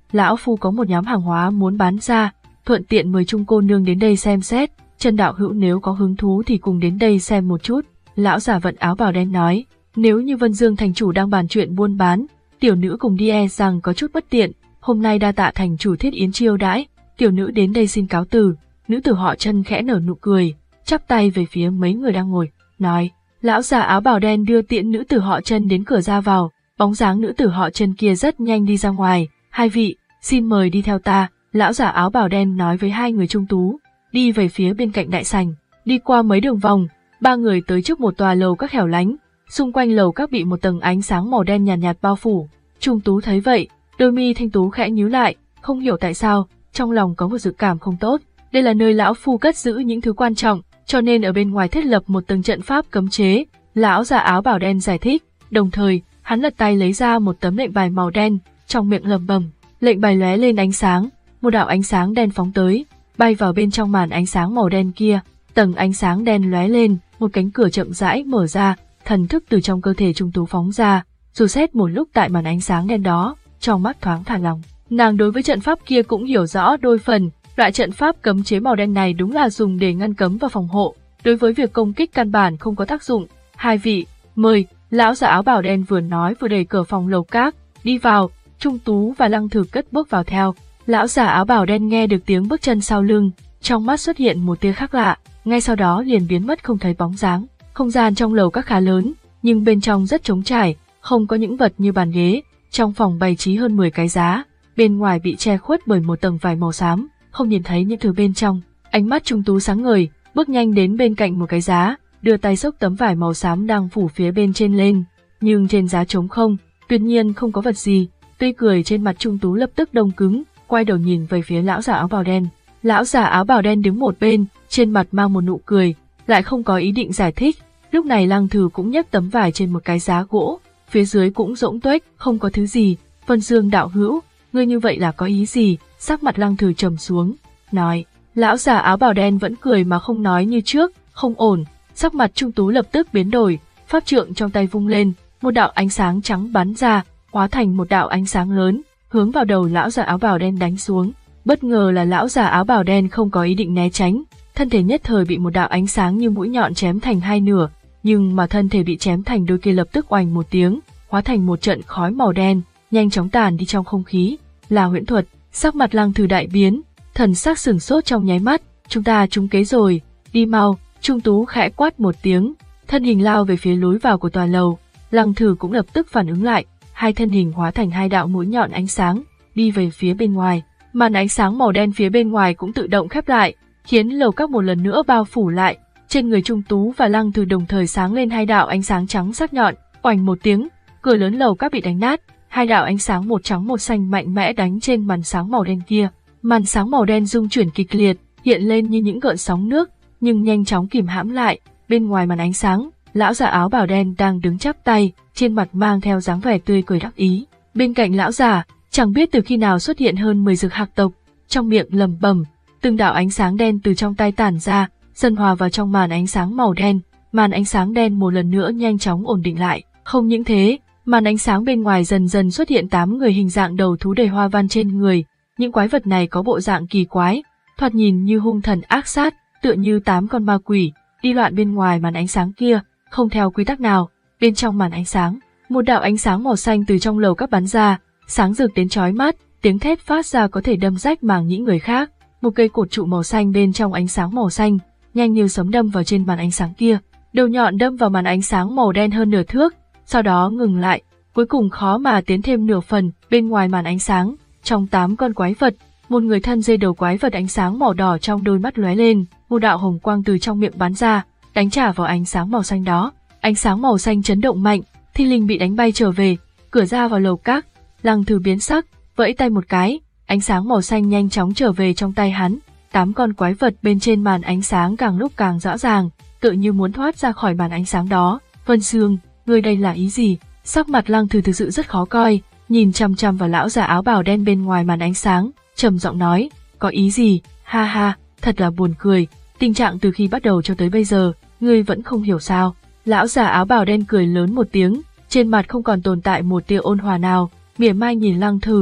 lão phu có một nhóm hàng hóa muốn bán ra, thuận tiện mời Trung cô nương đến đây xem xét, Trần đạo hữu nếu có hứng thú thì cùng đến đây xem một chút. Lão giả vận áo bào đen nói, nếu như Vân Dương thành chủ đang bàn chuyện buôn bán, tiểu nữ cùng đi e rằng có chút bất tiện, hôm nay đa tạ thành chủ thiết yến chiêu đãi, tiểu nữ đến đây xin cáo từ. Nữ tử họ Trần khẽ nở nụ cười, chắp tay về phía mấy người đang ngồi, nói, lão già áo bào đen đưa tiễn nữ tử họ Trần đến cửa ra vào, bóng dáng nữ tử họ Trần kia rất nhanh đi ra ngoài, hai vị, xin mời đi theo ta, lão già áo bào đen nói với hai người trung tú, đi về phía bên cạnh đại sảnh, đi qua mấy đường vòng, ba người tới trước một tòa lầu các hẻo lánh, xung quanh lầu các bị một tầng ánh sáng màu đen nhàn nhạt, nhạt bao phủ, Trung tú thấy vậy, đôi mi thanh tú khẽ nhíu lại, không hiểu tại sao, trong lòng có một dự cảm không tốt. Đây là nơi lão phu cất giữ những thứ quan trọng, cho nên ở bên ngoài thiết lập một tầng trận pháp cấm chế. Lão già áo bào đen giải thích, đồng thời, hắn lật tay lấy ra một tấm lệnh bài màu đen, trong miệng lẩm bẩm, lệnh bài lóe lên ánh sáng, một đạo ánh sáng đen phóng tới, bay vào bên trong màn ánh sáng màu đen kia. Tầng ánh sáng đen lóe lên, một cánh cửa chậm rãi mở ra, thần thức từ trong cơ thể Trung tú phóng ra, dù xét một lúc tại màn ánh sáng đen đó, trong mắt thoáng thả lòng. Nàng đối với trận pháp kia cũng hiểu rõ đôi phần. Loại trận pháp cấm chế màu đen này đúng là dùng để ngăn cấm và phòng hộ, đối với việc công kích căn bản không có tác dụng. Hai vị, mời, lão già áo bào đen vừa nói vừa đẩy cửa phòng lầu các, đi vào, Trung tú và Lăng Thử cất bước vào theo. Lão già áo bào đen nghe được tiếng bước chân sau lưng, trong mắt xuất hiện một tia khác lạ, ngay sau đó liền biến mất không thấy bóng dáng. Không gian trong lầu các khá lớn, nhưng bên trong rất trống trải, không có những vật như bàn ghế, trong phòng bày trí hơn mười cái giá, bên ngoài bị che khuất bởi một tầng vải màu xám. Không nhìn thấy những thứ bên trong, ánh mắt Trung tú sáng ngời, bước nhanh đến bên cạnh một cái giá, đưa tay xốc tấm vải màu xám đang phủ phía bên trên lên, nhưng trên giá trống không, tuyệt nhiên không có vật gì. Tươi cười trên mặt Trung tú lập tức đông cứng, quay đầu nhìn về phía lão già áo bào đen. Lão già áo bào đen đứng một bên, trên mặt mang một nụ cười, lại không có ý định giải thích. Lúc này Lăng Thử cũng nhấc tấm vải trên một cái giá gỗ, phía dưới cũng rỗng tuếch, không có thứ gì. Vân Dương đạo hữu, ngươi như vậy là có ý gì? Sắc mặt Lăng Thử trầm xuống, nói, lão già áo bào đen vẫn cười mà không nói như trước, không ổn. Sắc mặt Trung tú lập tức biến đổi, pháp trượng trong tay vung lên, một đạo ánh sáng trắng bắn ra, hóa thành một đạo ánh sáng lớn, hướng vào đầu lão già áo bào đen đánh xuống. Bất ngờ là lão già áo bào đen không có ý định né tránh, thân thể nhất thời bị một đạo ánh sáng như mũi nhọn chém thành hai nửa, nhưng mà thân thể bị chém thành đôi kia lập tức oành một tiếng, hóa thành một trận khói màu đen, nhanh chóng tàn đi trong không khí. Là huyễn thuật. Sắc mặt Lăng Thử đại biến, thần sắc sửng sốt trong nháy mắt, chúng ta trúng kế rồi, đi mau. Trung tú khẽ quát một tiếng, thân hình lao về phía lối vào của tòa lầu. Lăng Thử cũng lập tức phản ứng lại, hai thân hình hóa thành hai đạo mũi nhọn ánh sáng, đi về phía bên ngoài. Màn ánh sáng màu đen phía bên ngoài cũng tự động khép lại, khiến lầu các một lần nữa bao phủ lại. Trên người Trung tú và Lăng Thử đồng thời sáng lên hai đạo ánh sáng trắng sắc nhọn, oành một tiếng, cửa lớn lầu các bị đánh nát. Hai đạo ánh sáng một trắng một xanh mạnh mẽ đánh trên màn sáng màu đen kia. Màn sáng màu đen rung chuyển kịch liệt, hiện lên như những gợn sóng nước, nhưng nhanh chóng kìm hãm lại. Bên ngoài màn ánh sáng, lão già áo bào đen đang đứng chắp tay, trên mặt mang theo dáng vẻ tươi cười đắc ý. Bên cạnh lão già, chẳng biết từ khi nào xuất hiện hơn mười dược hạc tộc, trong miệng lẩm bẩm, từng đạo ánh sáng đen từ trong tay tản ra, dần hòa vào trong màn ánh sáng màu đen. Màn ánh sáng đen một lần nữa nhanh chóng ổn định lại. Không những thế, màn ánh sáng bên ngoài dần dần xuất hiện tám người hình dạng đầu thú đầy hoa văn trên người. Những quái vật này có bộ dạng kỳ quái, thoạt nhìn như hung thần ác sát, tựa như tám con ma quỷ, đi loạn bên ngoài màn ánh sáng kia, không theo quy tắc nào. Bên trong màn ánh sáng, một đạo ánh sáng màu xanh từ trong lầu các bắn ra, sáng rực đến chói mắt, tiếng thét phát ra có thể đâm rách màng nhĩ người khác. Một cây cột trụ màu xanh bên trong ánh sáng màu xanh, nhanh như sấm đâm vào trên màn ánh sáng kia, đầu nhọn đâm vào màn ánh sáng màu đen hơn nửa thước, sau đó ngừng lại, cuối cùng khó mà tiến thêm nửa phần. Bên ngoài màn ánh sáng, trong tám con quái vật, một người thân dây đầu quái vật ánh sáng màu đỏ trong đôi mắt lóe lên, một đạo hồng quang từ trong miệng bắn ra, đánh trả vào ánh sáng màu xanh đó. Ánh sáng màu xanh chấn động mạnh, Thi Linh bị đánh bay trở về, cửa ra vào lầu các. Lăng Thử biến sắc, vẫy tay một cái, ánh sáng màu xanh nhanh chóng trở về trong tay hắn. Tám con quái vật bên trên màn ánh sáng càng lúc càng rõ ràng, tựa như muốn thoát ra khỏi màn ánh sáng đó. Vân Dương, ngươi đây là ý gì? Sắc mặt Lăng Thử thực sự rất khó coi, nhìn chăm chăm vào lão già áo bào đen bên ngoài màn ánh sáng, trầm giọng nói, có ý gì? Ha ha, thật là buồn cười, tình trạng từ khi bắt đầu cho tới bây giờ, ngươi vẫn không hiểu sao? Lão già áo bào đen cười lớn một tiếng, trên mặt không còn tồn tại một tia ôn hòa nào, mỉa mai nhìn Lăng Thử,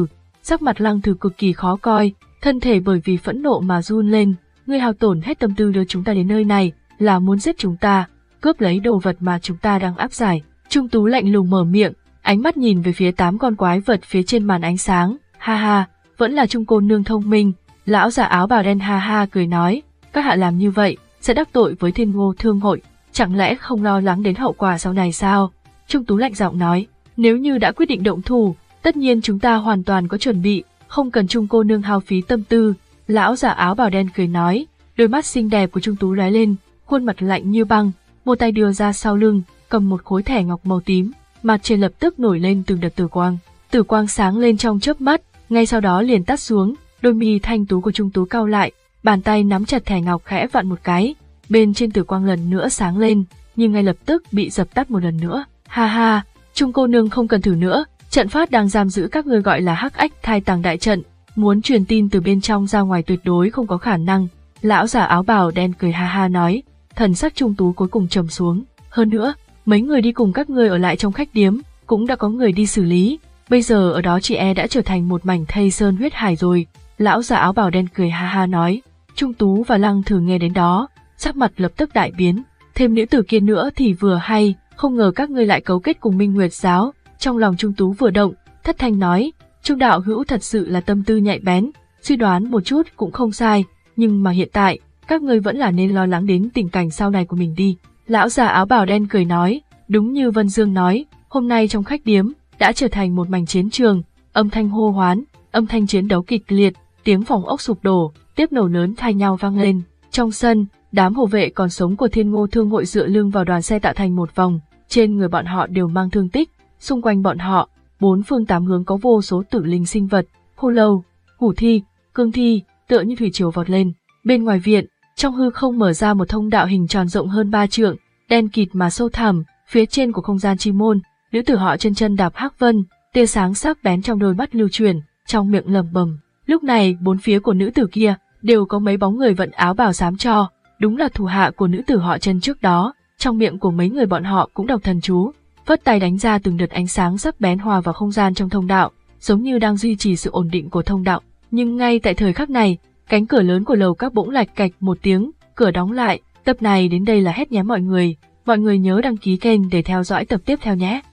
Sắc mặt Lăng Thử cực kỳ khó coi, thân thể bởi vì phẫn nộ mà run lên. Ngươi hao tổn hết tâm tư đưa chúng ta đến nơi này, là muốn giết chúng ta, cướp lấy đồ vật mà chúng ta đang áp giải. Trung Tú lạnh lùng mở miệng, ánh mắt nhìn về phía tám con quái vật phía trên màn ánh sáng. Ha ha, vẫn là Trung cô nương thông minh. Lão già áo bào đen ha ha cười nói, các hạ làm như vậy sẽ đắc tội với Thiên Ngô Thương hội, chẳng lẽ không lo lắng đến hậu quả sau này sao? Trung Tú lạnh giọng nói, nếu như đã quyết định động thủ, tất nhiên chúng ta hoàn toàn có chuẩn bị, không cần Trung cô nương hao phí tâm tư. Lão già áo bào đen cười nói, đôi mắt xinh đẹp của Trung Tú lóe lên, khuôn mặt lạnh như băng, một tay đưa ra sau lưng, cầm một khối thẻ ngọc màu tím, mặt trên lập tức nổi lên từng đợt tử quang. Tử quang sáng lên trong chớp mắt, ngay sau đó liền tắt xuống, đôi mi thanh tú của Trung Tú cau lại, bàn tay nắm chặt thẻ ngọc khẽ vặn một cái, bên trên tử quang lần nữa sáng lên, nhưng ngay lập tức bị dập tắt một lần nữa. Ha ha, Trung cô nương không cần thử nữa, trận pháp đang giam giữ các ngươi gọi là Hắc Ách Thai Tàng đại trận, muốn truyền tin từ bên trong ra ngoài tuyệt đối không có khả năng. Lão già áo bào đen cười ha ha nói, thần sắc Trung Tú cuối cùng trầm xuống. Hơn nữa, mấy người đi cùng các ngươi ở lại trong khách điếm, cũng đã có người đi xử lý, bây giờ ở đó chị e đã trở thành một mảnh thây sơn huyết hải rồi. Lão già áo bào đen cười ha ha nói. Trung Tú và Lăng Thử nghe đến đó, sắc mặt lập tức đại biến, thêm nữ tử kia nữa thì vừa hay, không ngờ các ngươi lại cấu kết cùng Minh Nguyệt giáo. Trong lòng Trung Tú vừa động, thất thanh nói, Trung đạo hữu thật sự là tâm tư nhạy bén, suy đoán một chút cũng không sai, nhưng mà hiện tại, các ngươi vẫn là nên lo lắng đến tình cảnh sau này của mình đi. Lão già áo bào đen cười nói, đúng như Vân Dương nói, hôm nay trong khách điếm đã trở thành một mảnh chiến trường, âm thanh hô hoán, âm thanh chiến đấu kịch liệt, tiếng phòng ốc sụp đổ, tiếp nổ lớn thay nhau vang lên. Trong sân, đám hộ vệ còn sống của Thiên Ngô Thương hội dựa lưng vào đoàn xe tạo thành một vòng, trên người bọn họ đều mang thương tích, xung quanh bọn họ, bốn phương tám hướng có vô số tử linh sinh vật, khô lâu, hủ thi, cương thi, tựa như thủy triều vọt lên. Bên ngoài viện, trong hư không mở ra một thông đạo hình tròn rộng hơn ba trượng, đen kịt mà sâu thẳm, phía trên của không gian chi môn, nữ tử họ chân chân đạp hắc vân, tia sáng sắc bén trong đôi mắt lưu chuyển, trong miệng lẩm bẩm. Lúc này, bốn phía của nữ tử kia đều có mấy bóng người vận áo bào xám cho, đúng là thủ hạ của nữ tử họ chân trước đó. Trong miệng của mấy người bọn họ cũng đọc thần chú, vất tay đánh ra từng đợt ánh sáng sắc bén hòa vào không gian trong thông đạo, giống như đang duy trì sự ổn định của thông đạo. Nhưng ngay tại thời khắc này, cánh cửa lớn của lầu các bỗng lạch cạch một tiếng, cửa đóng lại. Tập này đến đây là hết nhé mọi người. Mọi người nhớ đăng ký kênh để theo dõi tập tiếp theo nhé.